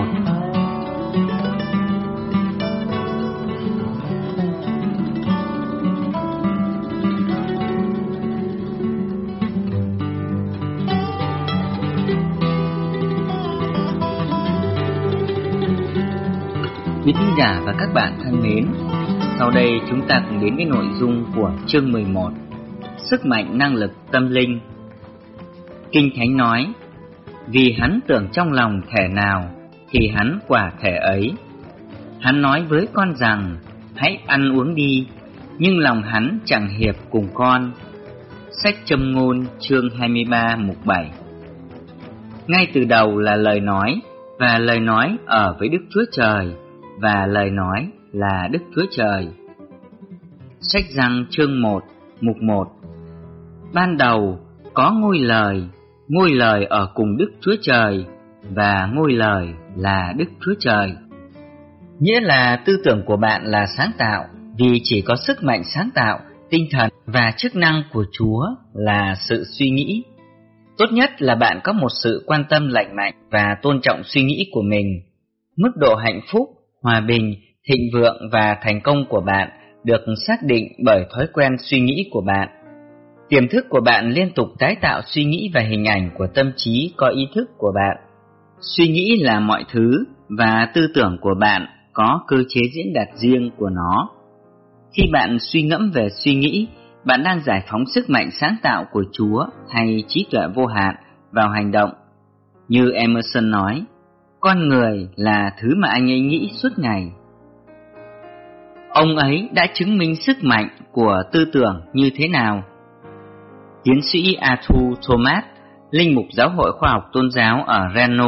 Quý thính giả và các bạn thân mến, sau đây chúng ta cùng đến với nội dung của chương 11, sức mạnh năng lực tâm linh. Kinh Thánh nói, vì hắn tưởng trong lòng thể nào thì hắn quả thể ấy. Hắn nói với con rằng, hãy ăn uống đi, nhưng lòng hắn chẳng hiệp cùng con. Sách Châm ngôn chương 23 mục 7. Ngay từ đầu là lời nói, và lời nói ở với Đức Chúa Trời, và lời nói là Đức Chúa Trời. Sách Giăng chương 1 mục 1. Ban đầu có ngôi lời ở cùng Đức Chúa Trời, và ngôi lời là Đức Chúa Trời. Nghĩa là tư tưởng của bạn là sáng tạo, vì chỉ có sức mạnh sáng tạo, tinh thần và chức năng của Chúa là sự suy nghĩ. Tốt nhất là bạn có một sự quan tâm lành mạnh và tôn trọng suy nghĩ của mình. Mức độ hạnh phúc, hòa bình, thịnh vượng và thành công của bạn được xác định bởi thói quen suy nghĩ của bạn. Tiềm thức của bạn liên tục tái tạo suy nghĩ và hình ảnh của tâm trí có ý thức của bạn. Suy nghĩ là mọi thứ, và tư tưởng của bạn có cơ chế diễn đạt riêng của nó. Khi bạn suy ngẫm về suy nghĩ, bạn đang giải phóng sức mạnh sáng tạo của Chúa hay trí tuệ vô hạn vào hành động. Như Emerson nói, con người là thứ mà anh ấy nghĩ suốt ngày. Ông ấy đã chứng minh sức mạnh của tư tưởng như thế nào? Tiến sĩ Arthur Thomas, linh mục giáo hội khoa học tôn giáo ở Reno,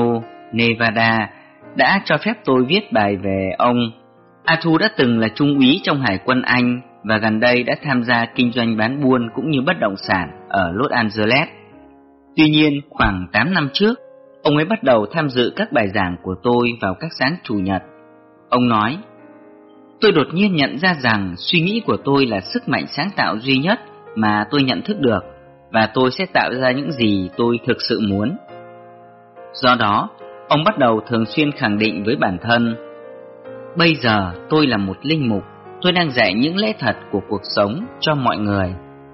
Nevada đã cho phép tôi viết bài về ông. Arthur đã từng là trung úy trong Hải quân Anh và gần đây đã tham gia kinh doanh bán buôn cũng như bất động sản ở Los Angeles. Tuy nhiên, khoảng 8 năm trước, ông ấy bắt đầu tham dự các bài giảng của tôi vào các sáng Chủ nhật. Ông nói, tôi đột nhiên nhận ra rằng suy nghĩ của tôi là sức mạnh sáng tạo duy nhất mà tôi nhận thức được, và tôi sẽ tạo ra những gì tôi thực sự muốn. Do đó, ông bắt đầu thường xuyên khẳng định với bản thân, bây giờ tôi là một linh mục, tôi đang dạy những lẽ thật của cuộc sống cho mọi người.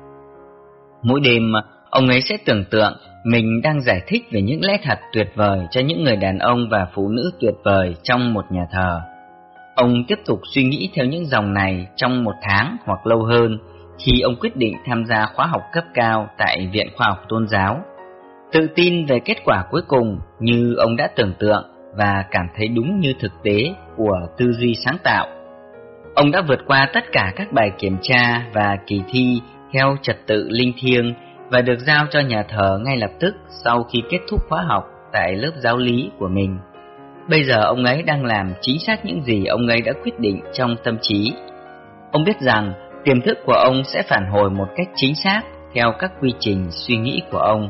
Mỗi đêm, ông ấy sẽ tưởng tượng mình đang giải thích về những lẽ thật tuyệt vời cho những người đàn ông và phụ nữ tuyệt vời trong một nhà thờ. Ông tiếp tục suy nghĩ theo những dòng này trong 1 tháng hoặc lâu hơn khi ông quyết định tham gia khóa học cấp cao tại Viện Khoa học Tôn giáo. Tự tin về kết quả cuối cùng như ông đã tưởng tượng và cảm thấy đúng như thực tế của tư duy sáng tạo. Ông đã vượt qua tất cả các bài kiểm tra và kỳ thi theo trật tự linh thiêng và được giao cho nhà thờ ngay lập tức sau khi kết thúc khóa học tại lớp giáo lý của mình. Bây giờ ông ấy đang làm chính xác những gì ông ấy đã quyết định trong tâm trí. Ông biết rằng tiềm thức của ông sẽ phản hồi một cách chính xác theo các quy trình suy nghĩ của ông.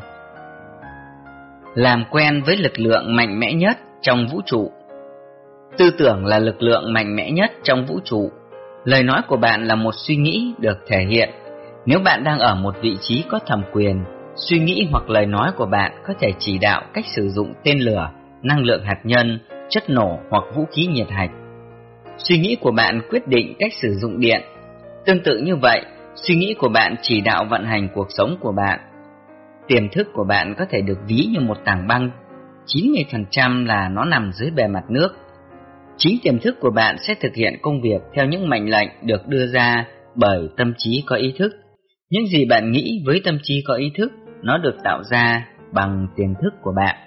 Làm quen với lực lượng mạnh mẽ nhất trong vũ trụ. Tư tưởng là lực lượng mạnh mẽ nhất trong vũ trụ. Lời nói của bạn là một suy nghĩ được thể hiện. Nếu bạn đang ở một vị trí có thẩm quyền, suy nghĩ hoặc lời nói của bạn có thể chỉ đạo cách sử dụng tên lửa, năng lượng hạt nhân, chất nổ hoặc vũ khí nhiệt hạch. Suy nghĩ của bạn quyết định cách sử dụng điện. Tương tự như vậy, suy nghĩ của bạn chỉ đạo vận hành cuộc sống của bạn. Tiềm thức của bạn có thể được ví như một tảng băng, 90% là nó nằm dưới bề mặt nước. Chính tiềm thức của bạn sẽ thực hiện công việc theo những mệnh lệnh được đưa ra bởi tâm trí có ý thức. Những gì bạn nghĩ với tâm trí có ý thức, nó được tạo ra bằng tiềm thức của bạn.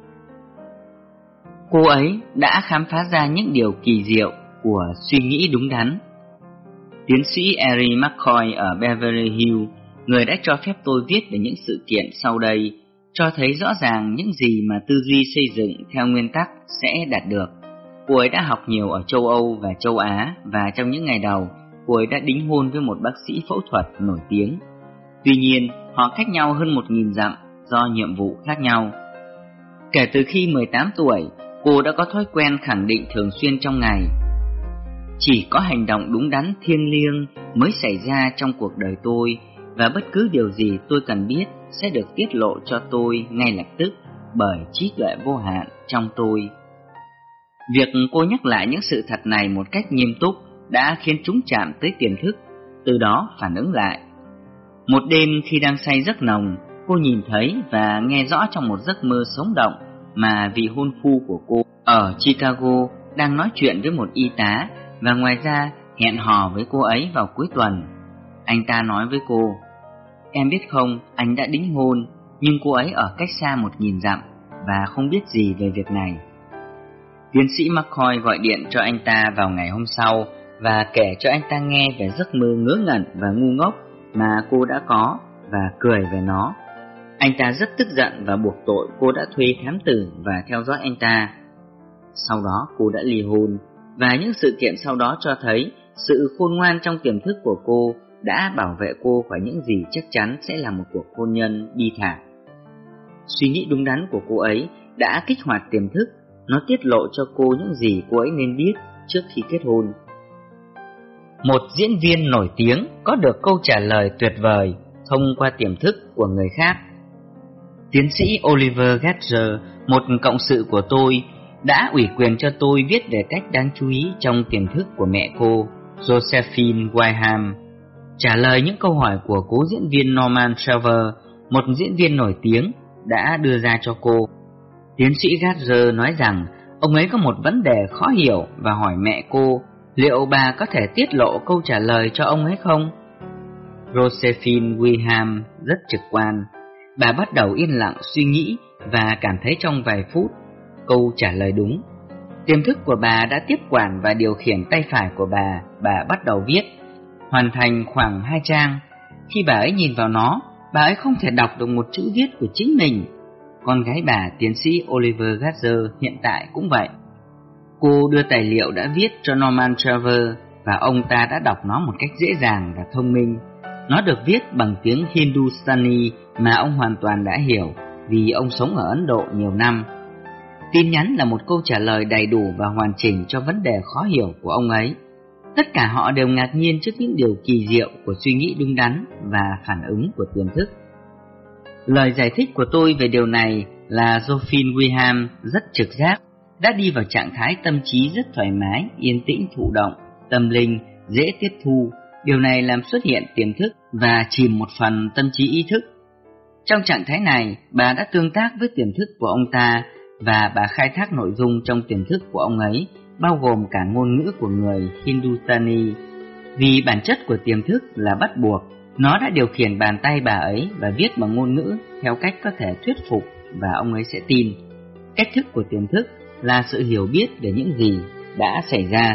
Cô ấy đã khám phá ra những điều kỳ diệu của suy nghĩ đúng đắn. Tiến sĩ Eric McCoy ở Beverly Hills, người đã cho phép tôi viết về những sự kiện sau đây, cho thấy rõ ràng những gì mà tư duy xây dựng theo nguyên tắc sẽ đạt được. Cô ấy đã học nhiều ở châu Âu và châu Á, và trong những ngày đầu, cô ấy đã đính hôn với một bác sĩ phẫu thuật nổi tiếng. Tuy nhiên, họ cách nhau hơn 1.000 dặm do nhiệm vụ khác nhau. Kể từ khi 18 tuổi, cô đã có thói quen khẳng định thường xuyên trong ngày. Chỉ có hành động đúng đắn thiêng liêng mới xảy ra trong cuộc đời tôi, và bất cứ điều gì tôi cần biết sẽ được tiết lộ cho tôi ngay lập tức bởi trí tuệ vô hạn trong tôi. Việc cô nhắc lại những sự thật này một cách nghiêm túc đã khiến chúng chạm tới tiềm thức, từ đó phản ứng lại. Một đêm khi đang say giấc nồng, cô nhìn thấy và nghe rõ trong một giấc mơ sống động mà vị hôn phu của cô ở Chicago đang nói chuyện với một y tá, và ngoài ra hẹn hò với cô ấy vào cuối tuần. Anh ta nói với cô, em biết không, anh đã đính hôn, nhưng cô ấy ở cách xa 1.000 dặm và không biết gì về việc này. Tiến sĩ McCoy gọi điện cho anh ta vào ngày hôm sau và kể cho anh ta nghe về giấc mơ ngớ ngẩn và ngu ngốc mà cô đã có và cười về nó. Anh ta rất tức giận và buộc tội cô đã thuê thám tử và theo dõi anh ta. Sau đó cô đã ly hôn, và những sự kiện sau đó cho thấy sự khôn ngoan trong tiềm thức của cô đã bảo vệ cô khỏi những gì chắc chắn sẽ là một cuộc hôn nhân bi thảm. Suy nghĩ đúng đắn của cô ấy đã kích hoạt tiềm thức, nó tiết lộ cho cô những gì cô ấy nên biết trước khi kết hôn. Một diễn viên nổi tiếng có được câu trả lời tuyệt vời thông qua tiềm thức của người khác. Tiến sĩ Oliver Gatcher, một cộng sự của tôi, đã ủy quyền cho tôi viết về cách đáng chú ý trong tiềm thức của mẹ cô, Josephine Wyham, trả lời những câu hỏi của cố diễn viên Norman Silver, một diễn viên nổi tiếng, đã đưa ra cho cô. Tiến sĩ Gatcher nói rằng ông ấy có một vấn đề khó hiểu và hỏi mẹ cô liệu bà có thể tiết lộ câu trả lời cho ông ấy không. Josephine Wyham rất trực quan. Bà bắt đầu yên lặng suy nghĩ và cảm thấy trong vài phút câu trả lời đúng. Tiềm thức của bà đã tiếp quản và điều khiển tay phải của bà bắt đầu viết, hoàn thành khoảng 2 trang. Khi bà ấy nhìn vào nó, bà ấy không thể đọc được một chữ viết của chính mình. con gái bà tiến sĩ Oliver Gardner hiện tại cũng vậy. Cô đưa tài liệu đã viết cho Norman Travers và ông ta đã đọc nó một cách dễ dàng và thông minh. Nó được viết bằng tiếng Hindustani mà ông hoàn toàn đã hiểu vì ông sống ở Ấn Độ nhiều năm. Tin nhắn là một câu trả lời đầy đủ và hoàn chỉnh cho vấn đề khó hiểu của ông ấy. Tất cả họ đều ngạc nhiên trước những điều kỳ diệu của suy nghĩ đúng đắn và phản ứng của tiềm thức. Lời giải thích của tôi về điều này là Josephine Williams rất trực giác, đã đi vào trạng thái tâm trí rất thoải mái, yên tĩnh, thụ động, tâm linh, dễ tiếp thu. Điều này làm xuất hiện tiềm thức và chìm một phần tâm trí ý thức. Trong trạng thái này, bà đã tương tác với tiềm thức của ông ta và bà khai thác nội dung trong tiềm thức của ông ấy, bao gồm cả ngôn ngữ của người Hindustani. Vì bản chất của tiềm thức là bắt buộc, nó đã điều khiển bàn tay bà ấy và viết bằng ngôn ngữ theo cách có thể thuyết phục và ông ấy sẽ tin. Cách thức của tiềm thức là sự hiểu biết về những gì đã xảy ra.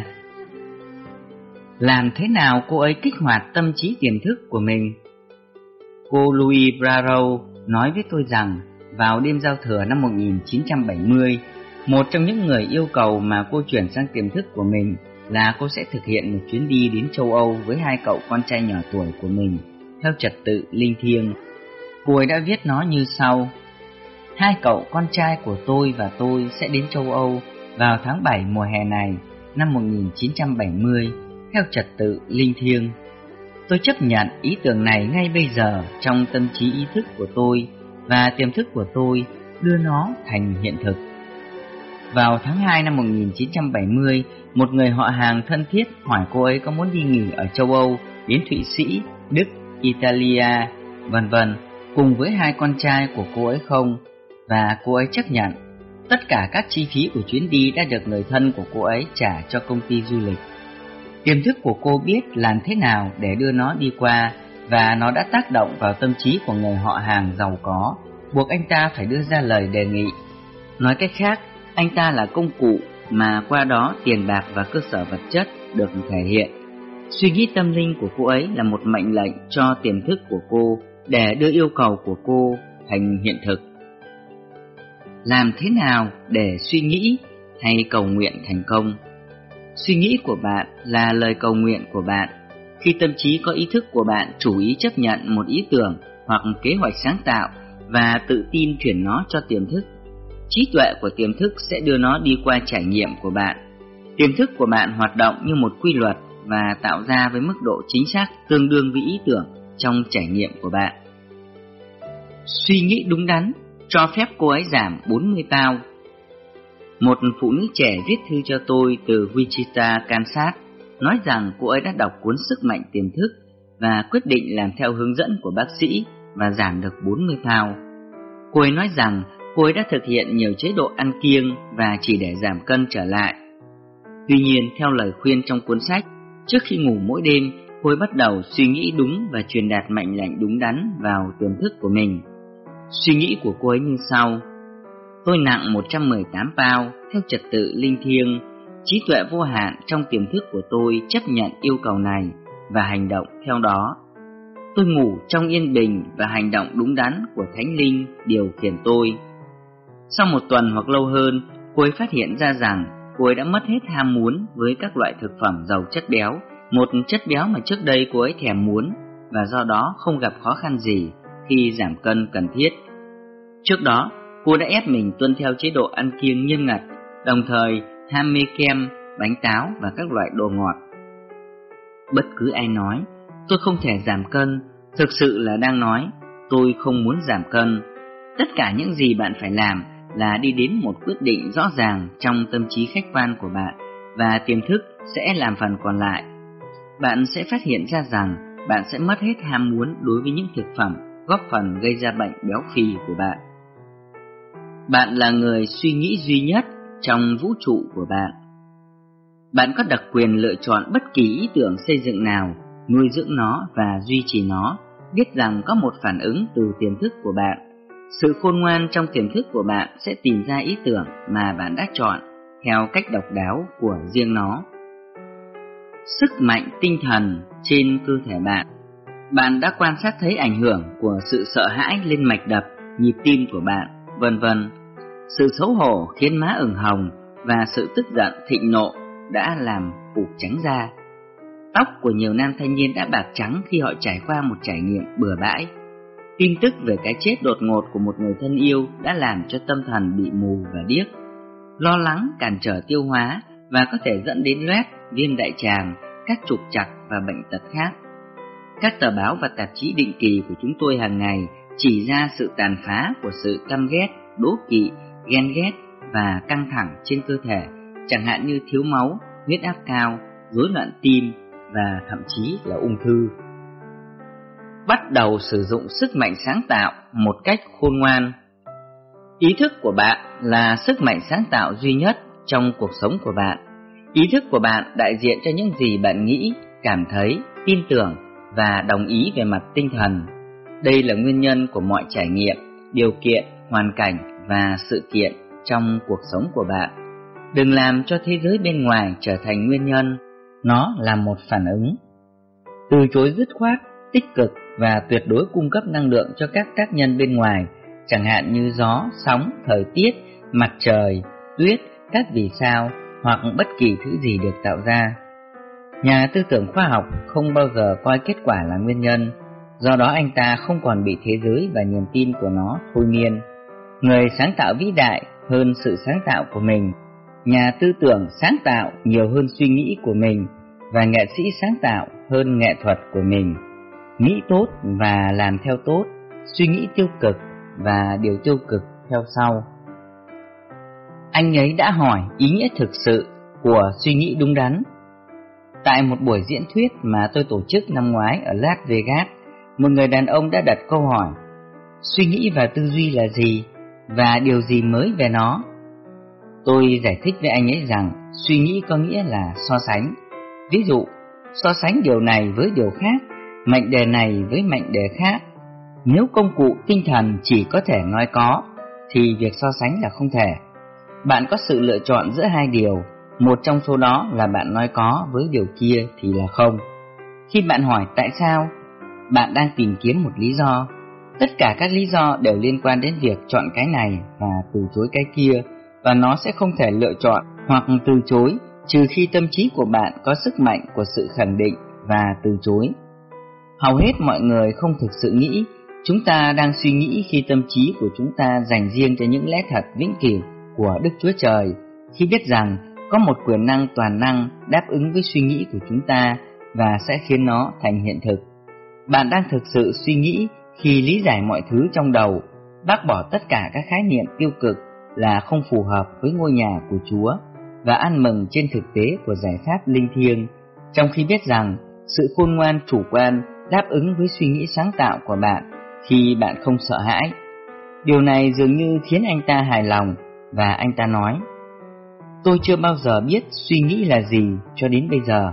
Làm thế nào cô ấy kích hoạt tâm trí tiềm thức của mình? Cô Louise Barrow nói với tôi rằng vào đêm giao thừa năm 1970, một trong những người yêu cầu mà cô chuyển sang tiềm thức của mình là cô sẽ thực hiện một chuyến đi đến châu Âu với hai cậu con trai nhỏ tuổi của mình, theo trật tự linh thiêng. Cô ấy đã viết nó như sau: hai cậu con trai của tôi và tôi sẽ đến châu Âu vào tháng 7 mùa hè này, năm 1970, theo trật tự linh thiêng. Tôi chấp nhận ý tưởng này ngay bây giờ trong tâm trí ý thức của tôi, và tiềm thức của tôi đưa nó thành hiện thực. Vào tháng 2 năm 1970, một người họ hàng thân thiết hỏi cô ấy có muốn đi nghỉ ở châu Âu, đến Thụy Sĩ, Đức, Italia, vân vân, cùng với hai con trai của cô ấy không, và cô ấy chấp nhận. Tất cả các chi phí của chuyến đi đã được người thân của cô ấy trả cho công ty du lịch. Tiềm thức của cô biết làm thế nào để đưa nó đi qua, và nó đã tác động vào tâm trí của người họ hàng giàu có, buộc anh ta phải đưa ra lời đề nghị. Nói cách khác, anh ta là công cụ mà qua đó tiền bạc và cơ sở vật chất được thể hiện. Suy nghĩ tâm linh của cô ấy là một mệnh lệnh cho tiềm thức của cô để đưa yêu cầu của cô thành hiện thực. Làm thế nào để suy nghĩ hay cầu nguyện thành công? Suy nghĩ của bạn là lời cầu nguyện của bạn. Khi tâm trí có ý thức của bạn chủ ý chấp nhận một ý tưởng hoặc kế hoạch sáng tạo và tự tin chuyển nó cho tiềm thức, trí tuệ của tiềm thức sẽ đưa nó đi qua trải nghiệm của bạn. Tiềm thức của bạn hoạt động như một quy luật và tạo ra với mức độ chính xác tương đương với ý tưởng trong trải nghiệm của bạn. Suy nghĩ đúng đắn cho phép cô ấy giảm 40 pound. Một phụ nữ trẻ viết thư cho tôi từ Wichita, Kansas, nói rằng cô ấy đã đọc cuốn Sức mạnh tiềm thức và quyết định làm theo hướng dẫn của bác sĩ và giảm được 40 pound. Cô ấy nói rằng cô ấy đã thực hiện nhiều chế độ ăn kiêng và chỉ để giảm cân trở lại. Tuy nhiên, theo lời khuyên trong cuốn sách, trước khi ngủ mỗi đêm, cô ấy bắt đầu suy nghĩ đúng và truyền đạt mệnh lệnh đúng đắn vào tiềm thức của mình. Suy nghĩ của cô ấy như sau: tôi nặng 118 pound, theo trật tự linh thiêng, trí tuệ vô hạn trong tiềm thức của tôi chấp nhận yêu cầu này và hành động theo đó. Tôi ngủ trong yên bình và hành động đúng đắn của Thánh Linh điều khiển tôi. Sau một tuần hoặc lâu hơn, cô ấy phát hiện ra rằng cô ấy đã mất hết ham muốn với các loại thực phẩm giàu chất béo, một chất béo mà trước đây cô ấy thèm muốn, và do đó không gặp khó khăn gì khi giảm cân cần thiết. Trước đó, cô đã ép mình tuân theo chế độ ăn kiêng nghiêm ngặt, đồng thời ham mê kem, bánh táo và các loại đồ ngọt. Bất cứ ai nói tôi không thể giảm cân, thực sự là đang nói tôi không muốn giảm cân. Tất cả những gì bạn phải làm là đi đến một quyết định rõ ràng trong tâm trí khách quan của bạn, và tiềm thức sẽ làm phần còn lại. Bạn sẽ phát hiện ra rằng bạn sẽ mất hết ham muốn đối với những thực phẩm góp phần gây ra bệnh béo phì của bạn. Bạn là người suy nghĩ duy nhất trong vũ trụ của bạn. Bạn có đặc quyền lựa chọn bất kỳ ý tưởng xây dựng nào, nuôi dưỡng nó và duy trì nó, biết rằng có một phản ứng từ tiềm thức của bạn. Sự khôn ngoan trong tiềm thức của bạn sẽ tìm ra ý tưởng mà bạn đã chọn theo cách độc đáo của riêng nó. Sức mạnh tinh thần trên cơ thể bạn. Bạn đã quan sát thấy ảnh hưởng của sự sợ hãi lên mạch đập, nhịp tim của bạn. vân vân. Sự xấu hổ khiến má ửng hồng và sự tức giận thịnh nộ đã làm phủ trắng da. Tóc của nhiều nam thanh niên đã bạc trắng khi họ trải qua một trải nghiệm bừa bãi. Tin tức về cái chết đột ngột của một người thân yêu đã làm cho tâm thần bị mù và điếc. Lo lắng cản trở tiêu hóa và có thể dẫn đến loét, viêm đại tràng, các trục trặc và bệnh tật khác. Các tờ báo và tạp chí định kỳ của chúng tôi hàng ngày chỉ ra sự tàn phá của sự căm ghét, đố kỵ, ghen ghét và căng thẳng trên cơ thể, chẳng hạn như thiếu máu, huyết áp cao, rối loạn tim và thậm chí là ung thư. Bắt đầu sử dụng sức mạnh sáng tạo một cách khôn ngoan. Ý thức của bạn là sức mạnh sáng tạo duy nhất trong cuộc sống của bạn. Ý thức của bạn đại diện cho những gì bạn nghĩ, cảm thấy, tin tưởng và đồng ý về mặt tinh thần. Đây là nguyên nhân của mọi trải nghiệm, điều kiện, hoàn cảnh và sự kiện trong cuộc sống của bạn. Đừng làm cho thế giới bên ngoài trở thành nguyên nhân, nó là một phản ứng. Từ chối dứt khoát, tích cực và tuyệt đối cung cấp năng lượng cho các tác nhân bên ngoài, chẳng hạn như gió, sóng, thời tiết, mặt trời, tuyết, các vì sao hoặc bất kỳ thứ gì được tạo ra. Nhà tư tưởng khoa học không bao giờ coi kết quả là nguyên nhân, do đó anh ta không còn bị thế giới và niềm tin của nó thôi miên. Người sáng tạo vĩ đại hơn sự sáng tạo của mình, nhà tư tưởng sáng tạo nhiều hơn suy nghĩ của mình, và nghệ sĩ sáng tạo hơn nghệ thuật của mình. Nghĩ tốt và làm theo tốt, suy nghĩ tiêu cực và điều tiêu cực theo sau. Anh ấy đã hỏi ý nghĩa thực sự của suy nghĩ đúng đắn. Tại một buổi diễn thuyết mà tôi tổ chức năm ngoái ở Las Vegas, một người đàn ông đã đặt câu hỏi: suy nghĩ và tư duy là gì và điều gì mới về nó? Tôi giải thích với anh ấy rằng suy nghĩ có nghĩa là so sánh. Ví dụ, so sánh điều này với điều khác, mệnh đề này với mệnh đề khác. Nếu công cụ tinh thần chỉ có thể nói có, thì việc so sánh là không thể. Bạn có sự lựa chọn giữa hai điều, một trong số đó là bạn nói có với điều kia thì là không. Khi bạn hỏi tại sao, bạn đang tìm kiếm một lý do. Tất cả các lý do đều liên quan đến việc chọn cái này và từ chối cái kia, và nó sẽ không thể lựa chọn hoặc từ chối trừ khi tâm trí của bạn có sức mạnh của sự khẳng định và từ chối. Hầu hết mọi người không thực sự nghĩ chúng ta đang suy nghĩ khi tâm trí của chúng ta dành riêng cho những lẽ thật vĩnh cửu của Đức Chúa Trời, khi biết rằng có một quyền năng toàn năng đáp ứng với suy nghĩ của chúng ta và sẽ khiến nó thành hiện thực. Bạn đang thực sự suy nghĩ khi lý giải mọi thứ trong đầu, bác bỏ tất cả các khái niệm tiêu cực là không phù hợp với ngôi nhà của Chúa, và ăn mừng trên thực tế của giải pháp linh thiêng, trong khi biết rằng sự khôn ngoan chủ quan đáp ứng với suy nghĩ sáng tạo của bạn khi bạn không sợ hãi. Điều này dường như khiến anh ta hài lòng, và anh ta nói: tôi chưa bao giờ biết suy nghĩ là gì cho đến bây giờ.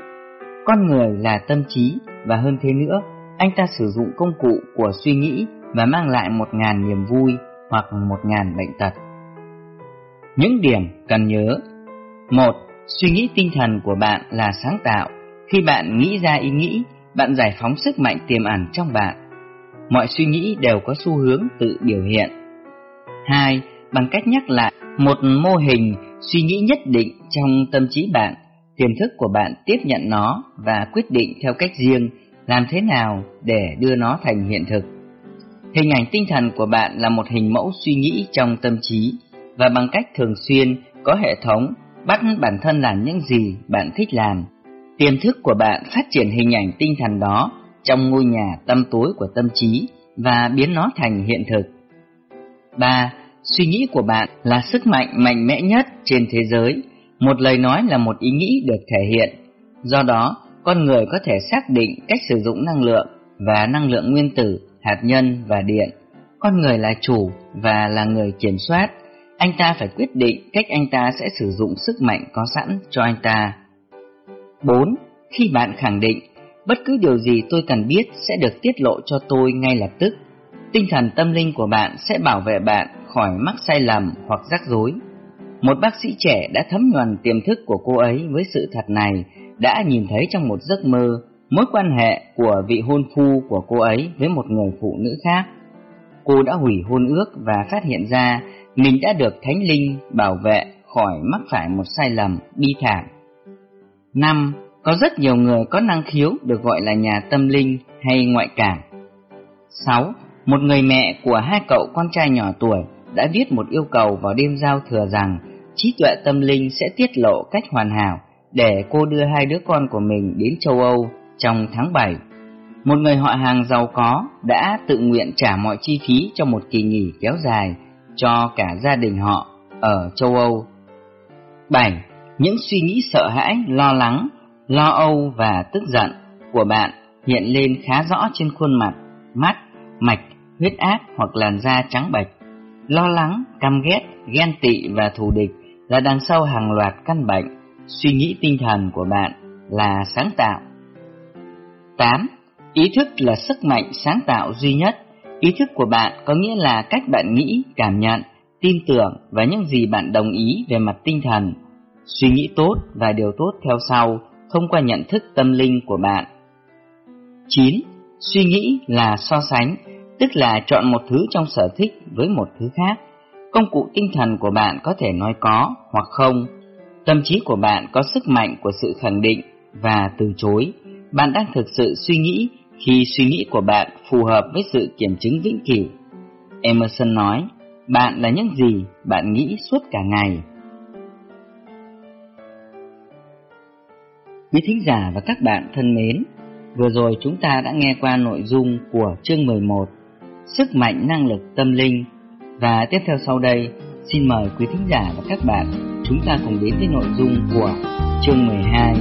Con người là tâm trí, và hơn thế nữa, anh ta sử dụng công cụ của suy nghĩ và mang lại 1000 niềm vui hoặc 1000 bệnh tật. Những điểm cần nhớ: 1. Suy nghĩ tinh thần của bạn là sáng tạo. Khi bạn nghĩ ra ý nghĩ, bạn giải phóng sức mạnh tiềm ẩn trong bạn. Mọi suy nghĩ đều có xu hướng tự biểu hiện. 2. Bằng cách nhắc lại một mô hình suy nghĩ nhất định trong tâm trí bạn, tiềm thức của bạn tiếp nhận nó và quyết định theo cách riêng làm thế nào để đưa nó thành hiện thực. Hình ảnh tinh thần của bạn là một hình mẫu suy nghĩ trong tâm trí, và bằng cách thường xuyên có hệ thống bắt bản thân làm những gì bạn thích làm, tiềm thức của bạn phát triển hình ảnh tinh thần đó trong ngôi nhà tăm tối của tâm trí và biến nó thành hiện thực. 3. Suy nghĩ của bạn là sức mạnh mạnh mẽ nhất trên thế giới. Một lời nói là một ý nghĩ được thể hiện. Do đó, con người có thể xác định cách sử dụng năng lượng và năng lượng nguyên tử, hạt nhân và điện. Con người là chủ và là người kiểm soát. Anh ta phải quyết định cách anh ta sẽ sử dụng sức mạnh có sẵn cho anh ta. 4. Khi bạn khẳng định, bất cứ điều gì tôi cần biết sẽ được tiết lộ cho tôi ngay lập tức, tinh thần tâm linh của bạn sẽ bảo vệ bạn khỏi mắc sai lầm hoặc rắc rối. Một bác sĩ trẻ đã thấm nhuần tiềm thức của cô ấy với sự thật này, đã nhìn thấy trong một giấc mơ mối quan hệ của vị hôn phu của cô ấy với một người phụ nữ khác. cô đã hủy hôn ước và phát hiện ra mình đã được Thánh Linh bảo vệ khỏi mắc phải một sai lầm bi thảm. 5. Có rất nhiều người có năng khiếu được gọi là nhà tâm linh hay ngoại cảm. 6. Một người mẹ của 2 cậu con trai nhỏ tuổi đã viết một yêu cầu vào đêm giao thừa rằng trí tuệ tâm linh sẽ tiết lộ cách hoàn hảo để cô đưa 2 đứa con của mình đến châu Âu trong tháng 7. Một người họ hàng giàu có đã tự nguyện trả mọi chi phí cho một kỳ nghỉ kéo dài cho cả gia đình họ ở châu Âu. 7. Những suy nghĩ sợ hãi, lo lắng, lo âu và tức giận của bạn hiện lên khá rõ trên khuôn mặt, mắt, mạch, huyết áp hoặc làn da trắng bệch. Lo lắng, căm ghét, ghen tị và thù địch là đằng sau hàng loạt căn bệnh. Suy nghĩ tinh thần của bạn là sáng tạo. 8. Ý thức là sức mạnh sáng tạo duy nhất. Ý thức của bạn có nghĩa là cách bạn nghĩ, cảm nhận, tin tưởng và những gì bạn đồng ý về mặt tinh thần. Suy nghĩ tốt và điều tốt theo sau thông qua nhận thức tâm linh của bạn. 9. Suy nghĩ là so sánh, tức là chọn một thứ trong sở thích với một thứ khác. Công cụ tinh thần của bạn có thể nói có hoặc không. Tâm trí của bạn có sức mạnh của sự khẳng định và từ chối. Bạn đang thực sự suy nghĩ khi suy nghĩ của bạn phù hợp với sự kiểm chứng vĩnh cửu. Emerson nói, bạn là những gì bạn nghĩ suốt cả ngày. Quý thính giả và các bạn thân mến, vừa rồi chúng ta đã nghe qua nội dung của chương 11, Sức mạnh năng lực tâm linh. Và tiếp theo sau đây, xin mời quý thính giả và các bạn chúng ta cùng đến với nội dung của chương 12.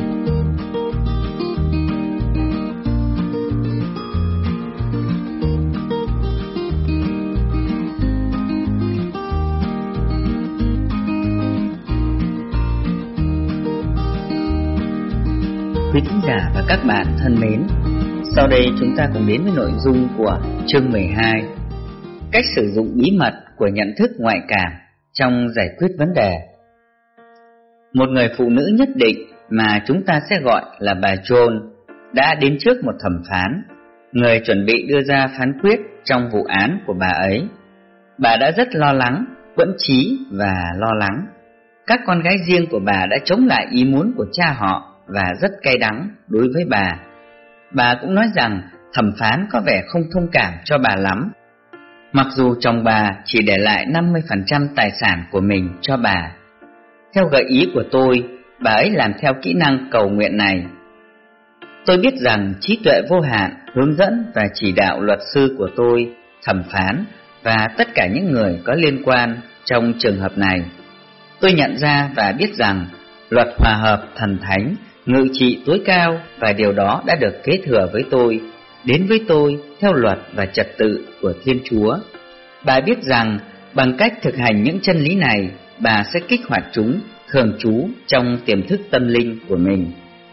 Quý thính giả và các bạn thân mến, sau đây chúng ta cùng đến với nội dung của chương 12, cách sử dụng bí mật của nhận thức ngoại cảm trong giải quyết vấn đề. Một người phụ nữ nhất định mà chúng ta sẽ gọi là bà John đã đến trước một thẩm phán, người chuẩn bị đưa ra phán quyết trong vụ án của bà ấy. Bà đã rất lo lắng, quẫn trí và lo lắng. Các con gái riêng của bà đã chống lại ý muốn của cha họ và rất cay đắng đối với bà. Bà cũng nói rằng thẩm phán có vẻ không thông cảm cho bà lắm, mặc dù chồng bà chỉ để lại 50% tài sản của mình cho bà. Theo gợi ý của tôi, bà ấy làm theo kỹ năng cầu nguyện này. Tôi biết rằng trí tuệ vô hạn hướng dẫn và chỉ đạo luật sư của tôi, thẩm phán và tất cả những người có liên quan trong trường hợp này. Tôi nhận ra và biết rằng luật hòa hợp thần thánh ngự trị tối cao và điều đó đã được kế thừa với tôi, đến với tôi theo luật và trật tự của Thiên Chúa. Bà biết rằng bằng cách thực hành những chân lý này, bà sẽ kích hoạt chúng thường trú trong tiềm thức tâm linh của mình.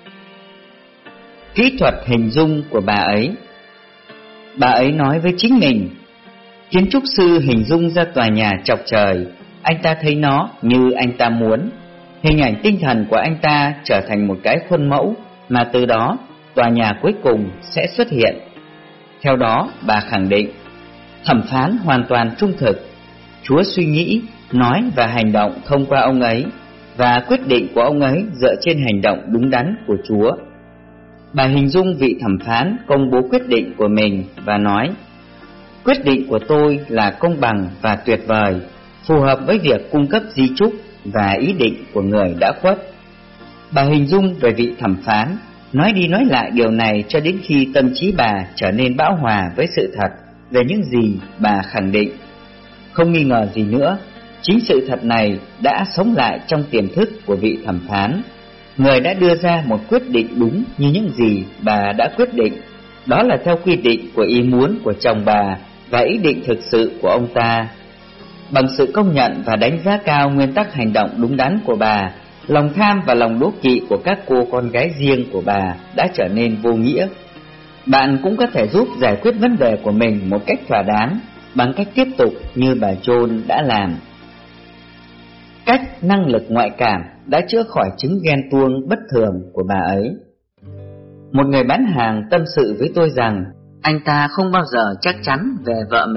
Kỹ thuật hình dung của bà ấy nói với chính mình, kiến trúc sư hình dung ra tòa nhà chọc trời, anh ta thấy nó như anh ta muốn. Hình ảnh tinh thần của anh ta trở thành một cái khuôn mẫu mà từ đó tòa nhà cuối cùng sẽ xuất hiện. Theo đó, bà khẳng định, thẩm phán hoàn toàn trung thực. Chúa suy nghĩ, nói và hành động thông qua ông ấy, và quyết định của ông ấy dựa trên hành động đúng đắn của Chúa. Bà hình dung vị thẩm phán công bố quyết định của mình và nói, quyết định của tôi là công bằng và tuyệt vời, phù hợp với việc cung cấp di chúc và ý định của người đã khuất. Bà hình dung về vị thẩm phán, nói đi nói lại điều này cho đến khi tâm trí bà trở nên bão hòa với sự thật về những gì bà khẳng định. Không nghi ngờ gì nữa, chính sự thật này đã sống lại trong tiềm thức của vị thẩm phán. Người đã đưa ra một quyết định đúng như những gì bà đã quyết định. Đó là theo quy định của ý muốn của chồng bà và ý định thực sự của ông ta. Bằng sự công nhận và đánh giá cao nguyên tắc hành động đúng đắn của bà, lòng tham và lòng đố kỵ của các cô con gái riêng của bà đã trở nên vô nghĩa. Bạn cũng có thể giúp giải quyết vấn đề của mình một cách thỏa đáng bằng cách tiếp tục như bà John đã làm. Cách năng lực ngoại cảm đã chữa khỏi chứng ghen tuông bất thường của bà ấy. Một người bán hàng tâm sự với tôi rằng anh ta không bao giờ chắc chắn về vợ mình.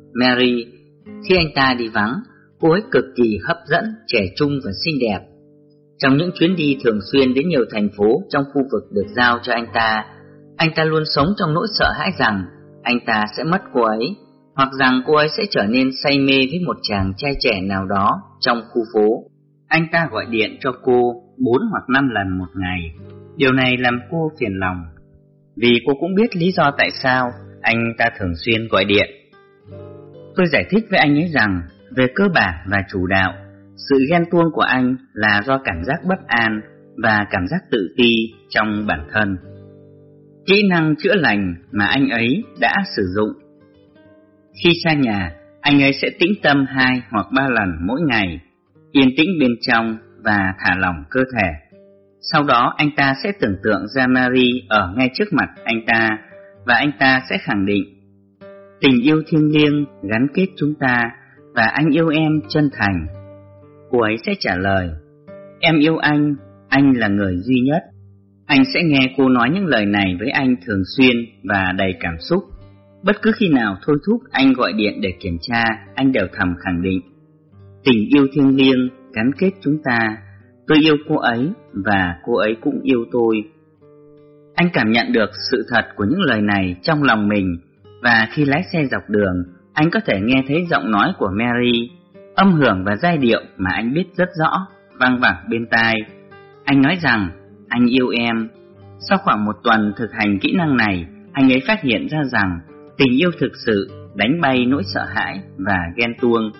Mary. Khi anh ta đi vắng, cô ấy cực kỳ hấp dẫn, trẻ trung và xinh đẹp. Trong những chuyến đi thường xuyên đến nhiều thành phố trong khu vực được giao cho anh ta luôn sống trong nỗi sợ hãi rằng anh ta sẽ mất cô ấy, hoặc rằng cô ấy sẽ trở nên say mê với một chàng trai trẻ nào đó trong khu phố. Anh ta gọi điện cho cô 4 hoặc 5 lần một ngày. Điều này làm cô phiền lòng, vì cô cũng biết lý do tại sao anh ta thường xuyên gọi điện. Tôi giải thích với anh ấy rằng, về cơ bản và chủ đạo, sự ghen tuông của anh là do cảm giác bất an và cảm giác tự ti trong bản thân. Kỹ năng chữa lành mà anh ấy đã sử dụng: khi xa nhà, anh ấy sẽ tĩnh tâm 2 hoặc 3 lần mỗi ngày, yên tĩnh bên trong và thả lỏng cơ thể. Sau đó anh ta sẽ tưởng tượng ra Mary ở ngay trước mặt anh ta, và anh ta sẽ khẳng định: tình yêu thiêng liêng gắn kết chúng ta, và anh yêu em chân thành. Cô ấy sẽ trả lời: em yêu anh là người duy nhất. Anh sẽ nghe cô nói những lời này với anh thường xuyên và đầy cảm xúc. Bất cứ khi nào thôi thúc anh gọi điện để kiểm tra, anh đều thầm khẳng định: tình yêu thiêng liêng gắn kết chúng ta, tôi yêu cô ấy và cô ấy cũng yêu tôi. Anh cảm nhận được sự thật của những lời này trong lòng mình, và khi lái xe dọc đường, anh có thể nghe thấy giọng nói của Mary, âm hưởng và giai điệu mà anh biết rất rõ, vang vẳng bên tai. Anh nói rằng anh yêu em. Sau khoảng 1 tuần thực hành kỹ năng này, anh ấy phát hiện ra rằng tình yêu thực sự đánh bay nỗi sợ hãi và ghen tuông.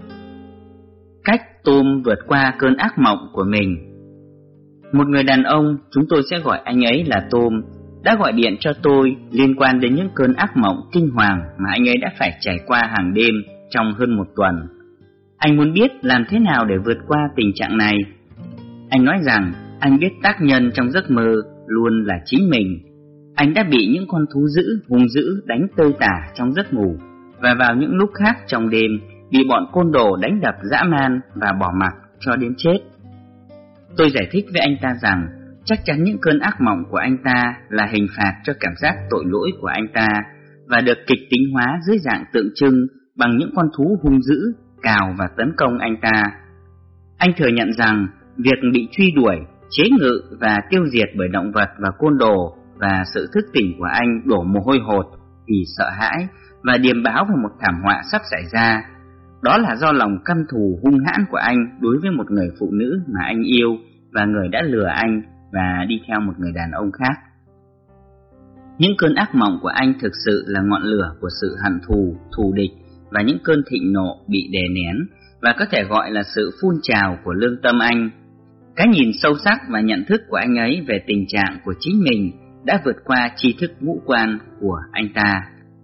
Cách Tom vượt qua cơn ác mộng của mình. Một người đàn ông, chúng tôi sẽ gọi anh ấy là Tom, đã gọi điện cho tôi liên quan đến những cơn ác mộng kinh hoàng mà anh ấy đã phải trải qua hàng đêm trong hơn 1 tuần. Anh muốn biết làm thế nào để vượt qua tình trạng này. Anh nói rằng anh biết tác nhân trong giấc mơ luôn là chính mình. Anh đã bị những con thú dữ hung dữ đánh tơi tả trong giấc ngủ, và vào những lúc khác trong đêm bị bọn côn đồ đánh đập dã man và bỏ mặc cho đến chết. Tôi giải thích với anh ta rằng chắc chắn những cơn ác mộng của anh ta là hình phạt cho cảm giác tội lỗi của anh ta, và được kịch tính hóa dưới dạng tượng trưng bằng những con thú hung dữ cào và tấn công anh ta. Anh thừa nhận rằng việc bị truy đuổi, chế ngự và tiêu diệt bởi động vật và côn đồ, và sự thức tỉnh của anh đổ mồ hôi hột vì sợ hãi và điềm báo về một thảm họa sắp xảy ra. Đó là do lòng căm thù hung hãn của anh đối với một người phụ nữ mà anh yêu, và người đã lừa anh và đi theo một người đàn ông khác. Những cơn ác mộng của anh thực sự là ngọn lửa của sự hận thù, thù địch và những cơn thịnh nộ bị đè nén, và có thể gọi là sự phun trào của lương tâm anh. Cái nhìn sâu sắc và nhận thức của anh ấy về tình trạng của chính mình đã vượt qua tri thức ngũ quan của anh ta.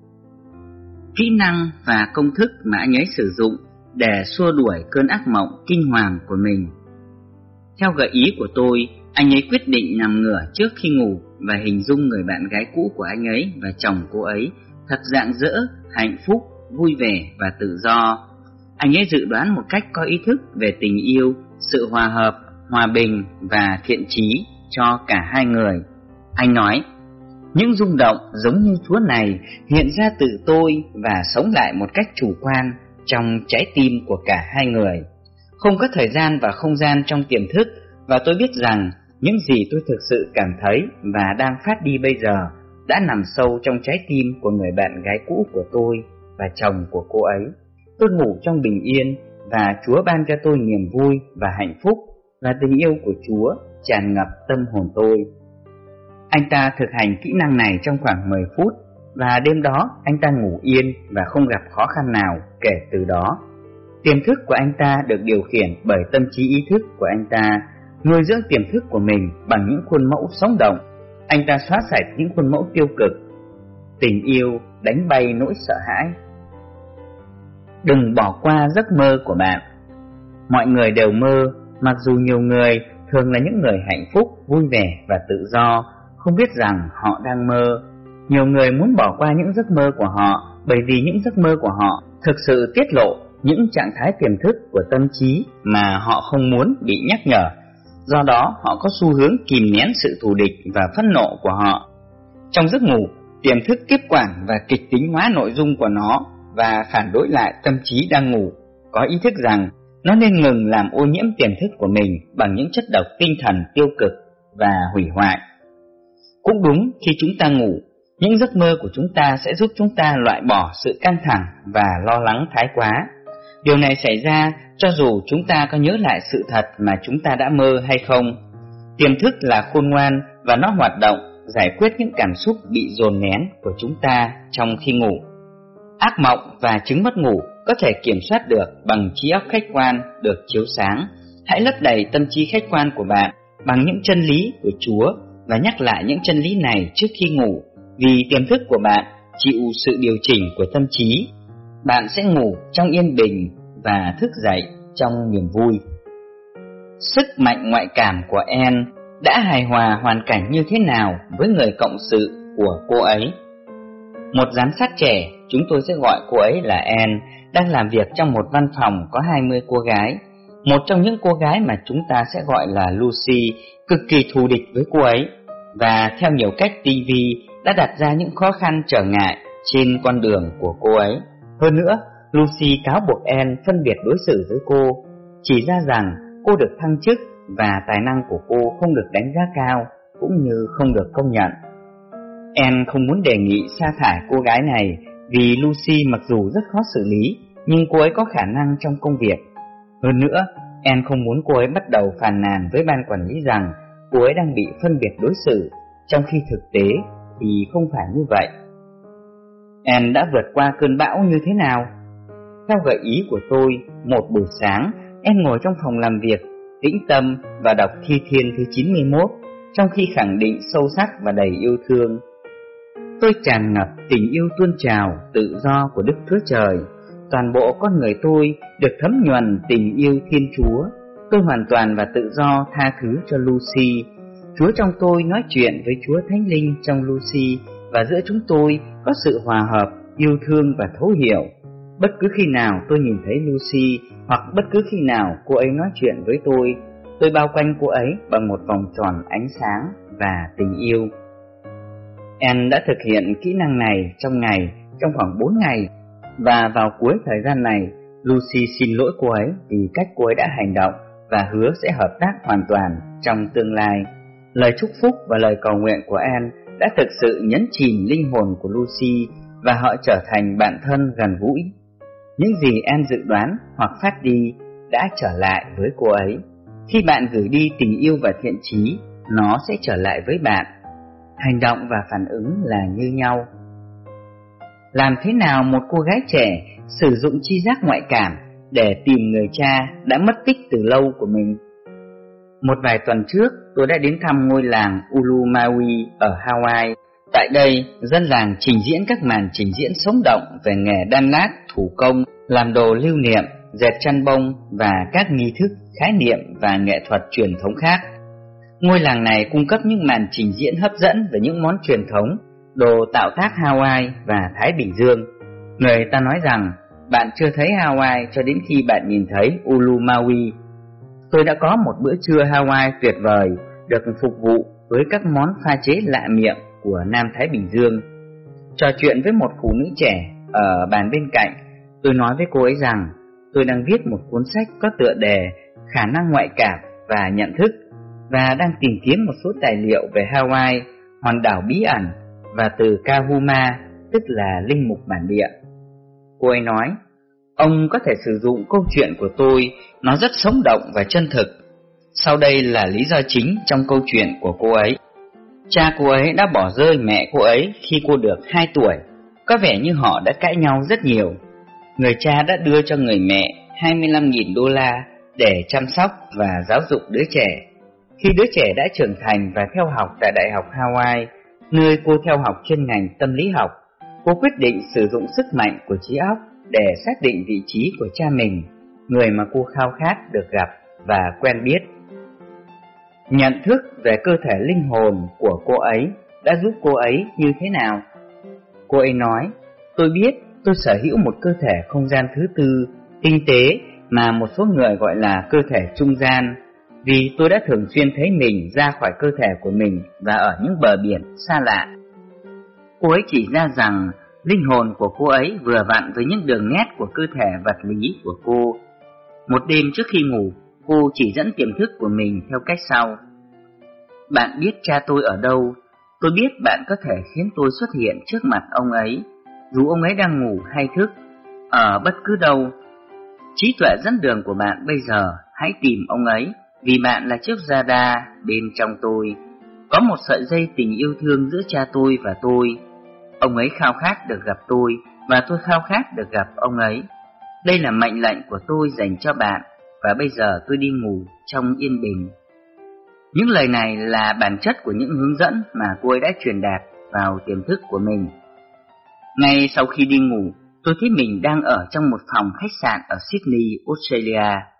Kỹ năng và công thức mà anh ấy sử dụng để xua đuổi cơn ác mộng kinh hoàng của mình. Theo gợi ý của tôi, anh ấy quyết định nằm ngửa trước khi ngủ và hình dung người bạn gái cũ của anh ấy và chồng cô ấy thật rạng rỡ, hạnh phúc, vui vẻ và tự do. Anh ấy dự đoán một cách có ý thức về tình yêu, sự hòa hợp, hòa bình và thiện chí cho cả hai người. Anh nói: những rung động giống như Chúa này hiện ra từ tôi và sống lại một cách chủ quan trong trái tim của cả hai người. Không có thời gian và không gian trong tiềm thức, và tôi biết rằng những gì tôi thực sự cảm thấy và đang phát đi bây giờ đã nằm sâu trong trái tim của người bạn gái cũ của tôi và chồng của cô ấy. Tôi ngủ trong bình yên, và Chúa ban cho tôi niềm vui và hạnh phúc, và tình yêu của Chúa tràn ngập tâm hồn tôi. Anh ta thực hành kỹ năng này trong khoảng 10 phút, và đêm đó anh ta ngủ yên và không gặp khó khăn nào kể từ đó. Tiềm thức của anh ta được điều khiển bởi tâm trí ý thức của anh ta, nuôi dưỡng tiềm thức của mình bằng những khuôn mẫu sống động. Anh ta xóa sạch những khuôn mẫu tiêu cực. Tình yêu đánh bay nỗi sợ hãi. Đừng bỏ qua giấc mơ của bạn. Mọi người đều mơ, mặc dù nhiều người, thường là những người hạnh phúc, vui vẻ và tự do, không biết rằng họ đang mơ. Nhiều người muốn bỏ qua những giấc mơ của họ bởi vì những giấc mơ của họ thực sự tiết lộ những trạng thái tiềm thức của tâm trí mà họ không muốn bị nhắc nhở. Do đó, họ có xu hướng kìm nén sự thù địch và phẫn nộ của họ. Trong giấc ngủ, tiềm thức tiếp quản và kịch tính hóa nội dung của nó. và phản đối lại tâm trí đang ngủ, có ý thức rằng nó nên ngừng làm ô nhiễm tiềm thức của mình bằng những chất độc tinh thần tiêu cực và hủy hoại. Cũng đúng, khi chúng ta ngủ, những giấc mơ của chúng ta sẽ giúp chúng ta loại bỏ sự căng thẳng và lo lắng thái quá. Điều này xảy ra cho dù chúng ta có nhớ lại sự thật mà chúng ta đã mơ hay không. Tiềm thức là khôn ngoan và nó hoạt động, giải quyết những cảm xúc bị dồn nén của chúng ta trong khi ngủ. Ác mộng và chứng mất ngủ có thể kiểm soát được bằng trí óc khách quan được chiếu sáng. Hãy lấp đầy tâm trí khách quan của bạn bằng những chân lý của Chúa và nhắc lại những chân lý này trước khi ngủ, vì tiềm thức của bạn chịu sự điều chỉnh của tâm trí. Bạn sẽ ngủ trong yên bình và thức dậy trong niềm vui. Sức mạnh ngoại cảm của Anne đã hài hòa hoàn cảnh như thế nào với người cộng sự của cô ấy? Một giám sát trẻ, chúng tôi sẽ gọi cô ấy là Anne, đang làm việc trong một văn phòng có 20 cô gái. Một trong những cô gái mà chúng ta sẽ gọi là Lucy cực kỳ thù địch với cô ấy, và theo nhiều cách tinh vi đã đặt ra những khó khăn trở ngại trên con đường của cô ấy. Hơn nữa, Lucy cáo buộc Anne phân biệt đối xử với cô, chỉ ra rằng cô được thăng chức và tài năng của cô không được đánh giá cao, cũng như không được công nhận. Anne không muốn đề nghị sa thải cô gái này vì Lucy mặc dù rất khó xử lý, nhưng cô ấy có khả năng trong công việc. Hơn nữa, Anne không muốn cô ấy bắt đầu phàn nàn với ban quản lý rằng cô ấy đang bị phân biệt đối xử, trong khi thực tế thì không phải như vậy. Anne đã vượt qua cơn bão như thế nào? Theo gợi ý của tôi, một buổi sáng, Anne ngồi trong phòng làm việc, tĩnh tâm và đọc Thi Thiên thứ 91, trong khi khẳng định sâu sắc và đầy yêu thương. Tôi tràn ngập tình yêu tuôn trào, tự do của Đức Chúa Trời. Toàn bộ con người tôi được thấm nhuần tình yêu Thiên Chúa. Tôi hoàn toàn và tự do tha thứ cho Lucy. Chúa trong tôi nói chuyện với Chúa Thánh Linh trong Lucy, và giữa chúng tôi có sự hòa hợp, yêu thương và thấu hiểu. Bất cứ khi nào tôi nhìn thấy Lucy, hoặc bất cứ khi nào cô ấy nói chuyện với tôi bao quanh cô ấy bằng một vòng tròn ánh sáng và tình yêu. Anne đã thực hiện kỹ năng này trong ngày, trong khoảng 4 ngày, và vào cuối thời gian này, Lucy xin lỗi cô ấy vì cách cô ấy đã hành động và hứa sẽ hợp tác hoàn toàn trong tương lai. Lời chúc phúc và lời cầu nguyện của Anne đã thực sự nhấn chìm linh hồn của Lucy và họ trở thành bạn thân gần gũi. Những gì Anne dự đoán hoặc phát đi đã trở lại với cô ấy. Khi bạn gửi đi tình yêu và thiện chí, nó sẽ trở lại với bạn. Hành động và phản ứng là như nhau. Làm thế nào một cô gái trẻ sử dụng tri giác ngoại cảm để tìm người cha đã mất tích từ lâu của mình? Một vài tuần trước, tôi đã đến thăm ngôi làng Ulumawi ở Hawaii. Tại đây, dân làng trình diễn các màn trình diễn sống động về nghề đan lát, thủ công, làm đồ lưu niệm, dệt chăn bông và các nghi thức, khái niệm và nghệ thuật truyền thống khác. Ngôi làng này cung cấp những màn trình diễn hấp dẫn về những món truyền thống, đồ tạo tác Hawaii và Thái Bình Dương. Người ta nói rằng bạn chưa thấy Hawaii cho đến khi bạn nhìn thấy Ulumawi. Tôi đã có một bữa trưa Hawaii tuyệt vời, được phục vụ với các món pha chế lạ miệng của Nam Thái Bình Dương. Trò chuyện với một phụ nữ trẻ ở bàn bên cạnh, tôi nói với cô ấy rằng tôi đang viết một cuốn sách có tựa đề Khả năng ngoại cảm và nhận thức, và đang tìm kiếm một số tài liệu về Hawaii, hòn đảo bí ẩn, và từ Kahuma, tức là linh mục bản địa. Cô ấy nói, ông có thể sử dụng câu chuyện của tôi, nó rất sống động và chân thực. Sau đây là lý do chính trong câu chuyện của cô ấy. Cha cô ấy đã bỏ rơi mẹ cô ấy khi cô được 2 tuổi. Có vẻ như họ đã cãi nhau rất nhiều. Người cha đã đưa cho người mẹ 25.000 đô la để chăm sóc và giáo dục đứa trẻ. Khi đứa trẻ đã trưởng thành và theo học tại Đại học Hawaii, nơi cô theo học chuyên ngành tâm lý học, cô quyết định sử dụng sức mạnh của trí óc để xác định vị trí của cha mình, người mà cô khao khát được gặp và quen biết. Nhận thức về cơ thể linh hồn của cô ấy đã giúp cô ấy như thế nào? Cô ấy nói, tôi biết tôi sở hữu một cơ thể không gian thứ tư, tinh tế mà một số người gọi là cơ thể trung gian, vì tôi đã thường xuyên thấy mình ra khỏi cơ thể của mình và ở những bờ biển xa lạ. Cô ấy chỉ ra rằng Linh hồn của cô ấy vừa vặn với những đường nét của cơ thể vật lý của cô. Một đêm trước khi ngủ, cô chỉ dẫn tiềm thức của mình theo cách sau. Bạn biết cha tôi ở đâu? Tôi biết bạn có thể khiến tôi xuất hiện trước mặt ông ấy, dù ông ấy đang ngủ hay thức, ở bất cứ đâu. Trí tuệ dẫn đường của bạn bây giờ, hãy tìm ông ấy, vì bạn là chiếc radar bên trong tôi. Có một sợi dây tình yêu thương giữa cha tôi và tôi. Ông ấy khao khát được gặp tôi, và tôi khao khát được gặp ông ấy. Đây là mệnh lệnh của tôi dành cho bạn, và bây giờ tôi đi ngủ trong yên bình. Những lời này là bản chất của những hướng dẫn mà cô ấy đã truyền đạt vào tiềm thức của mình. Ngay sau khi đi ngủ, tôi thấy mình đang ở trong một phòng khách sạn ở Sydney, Australia.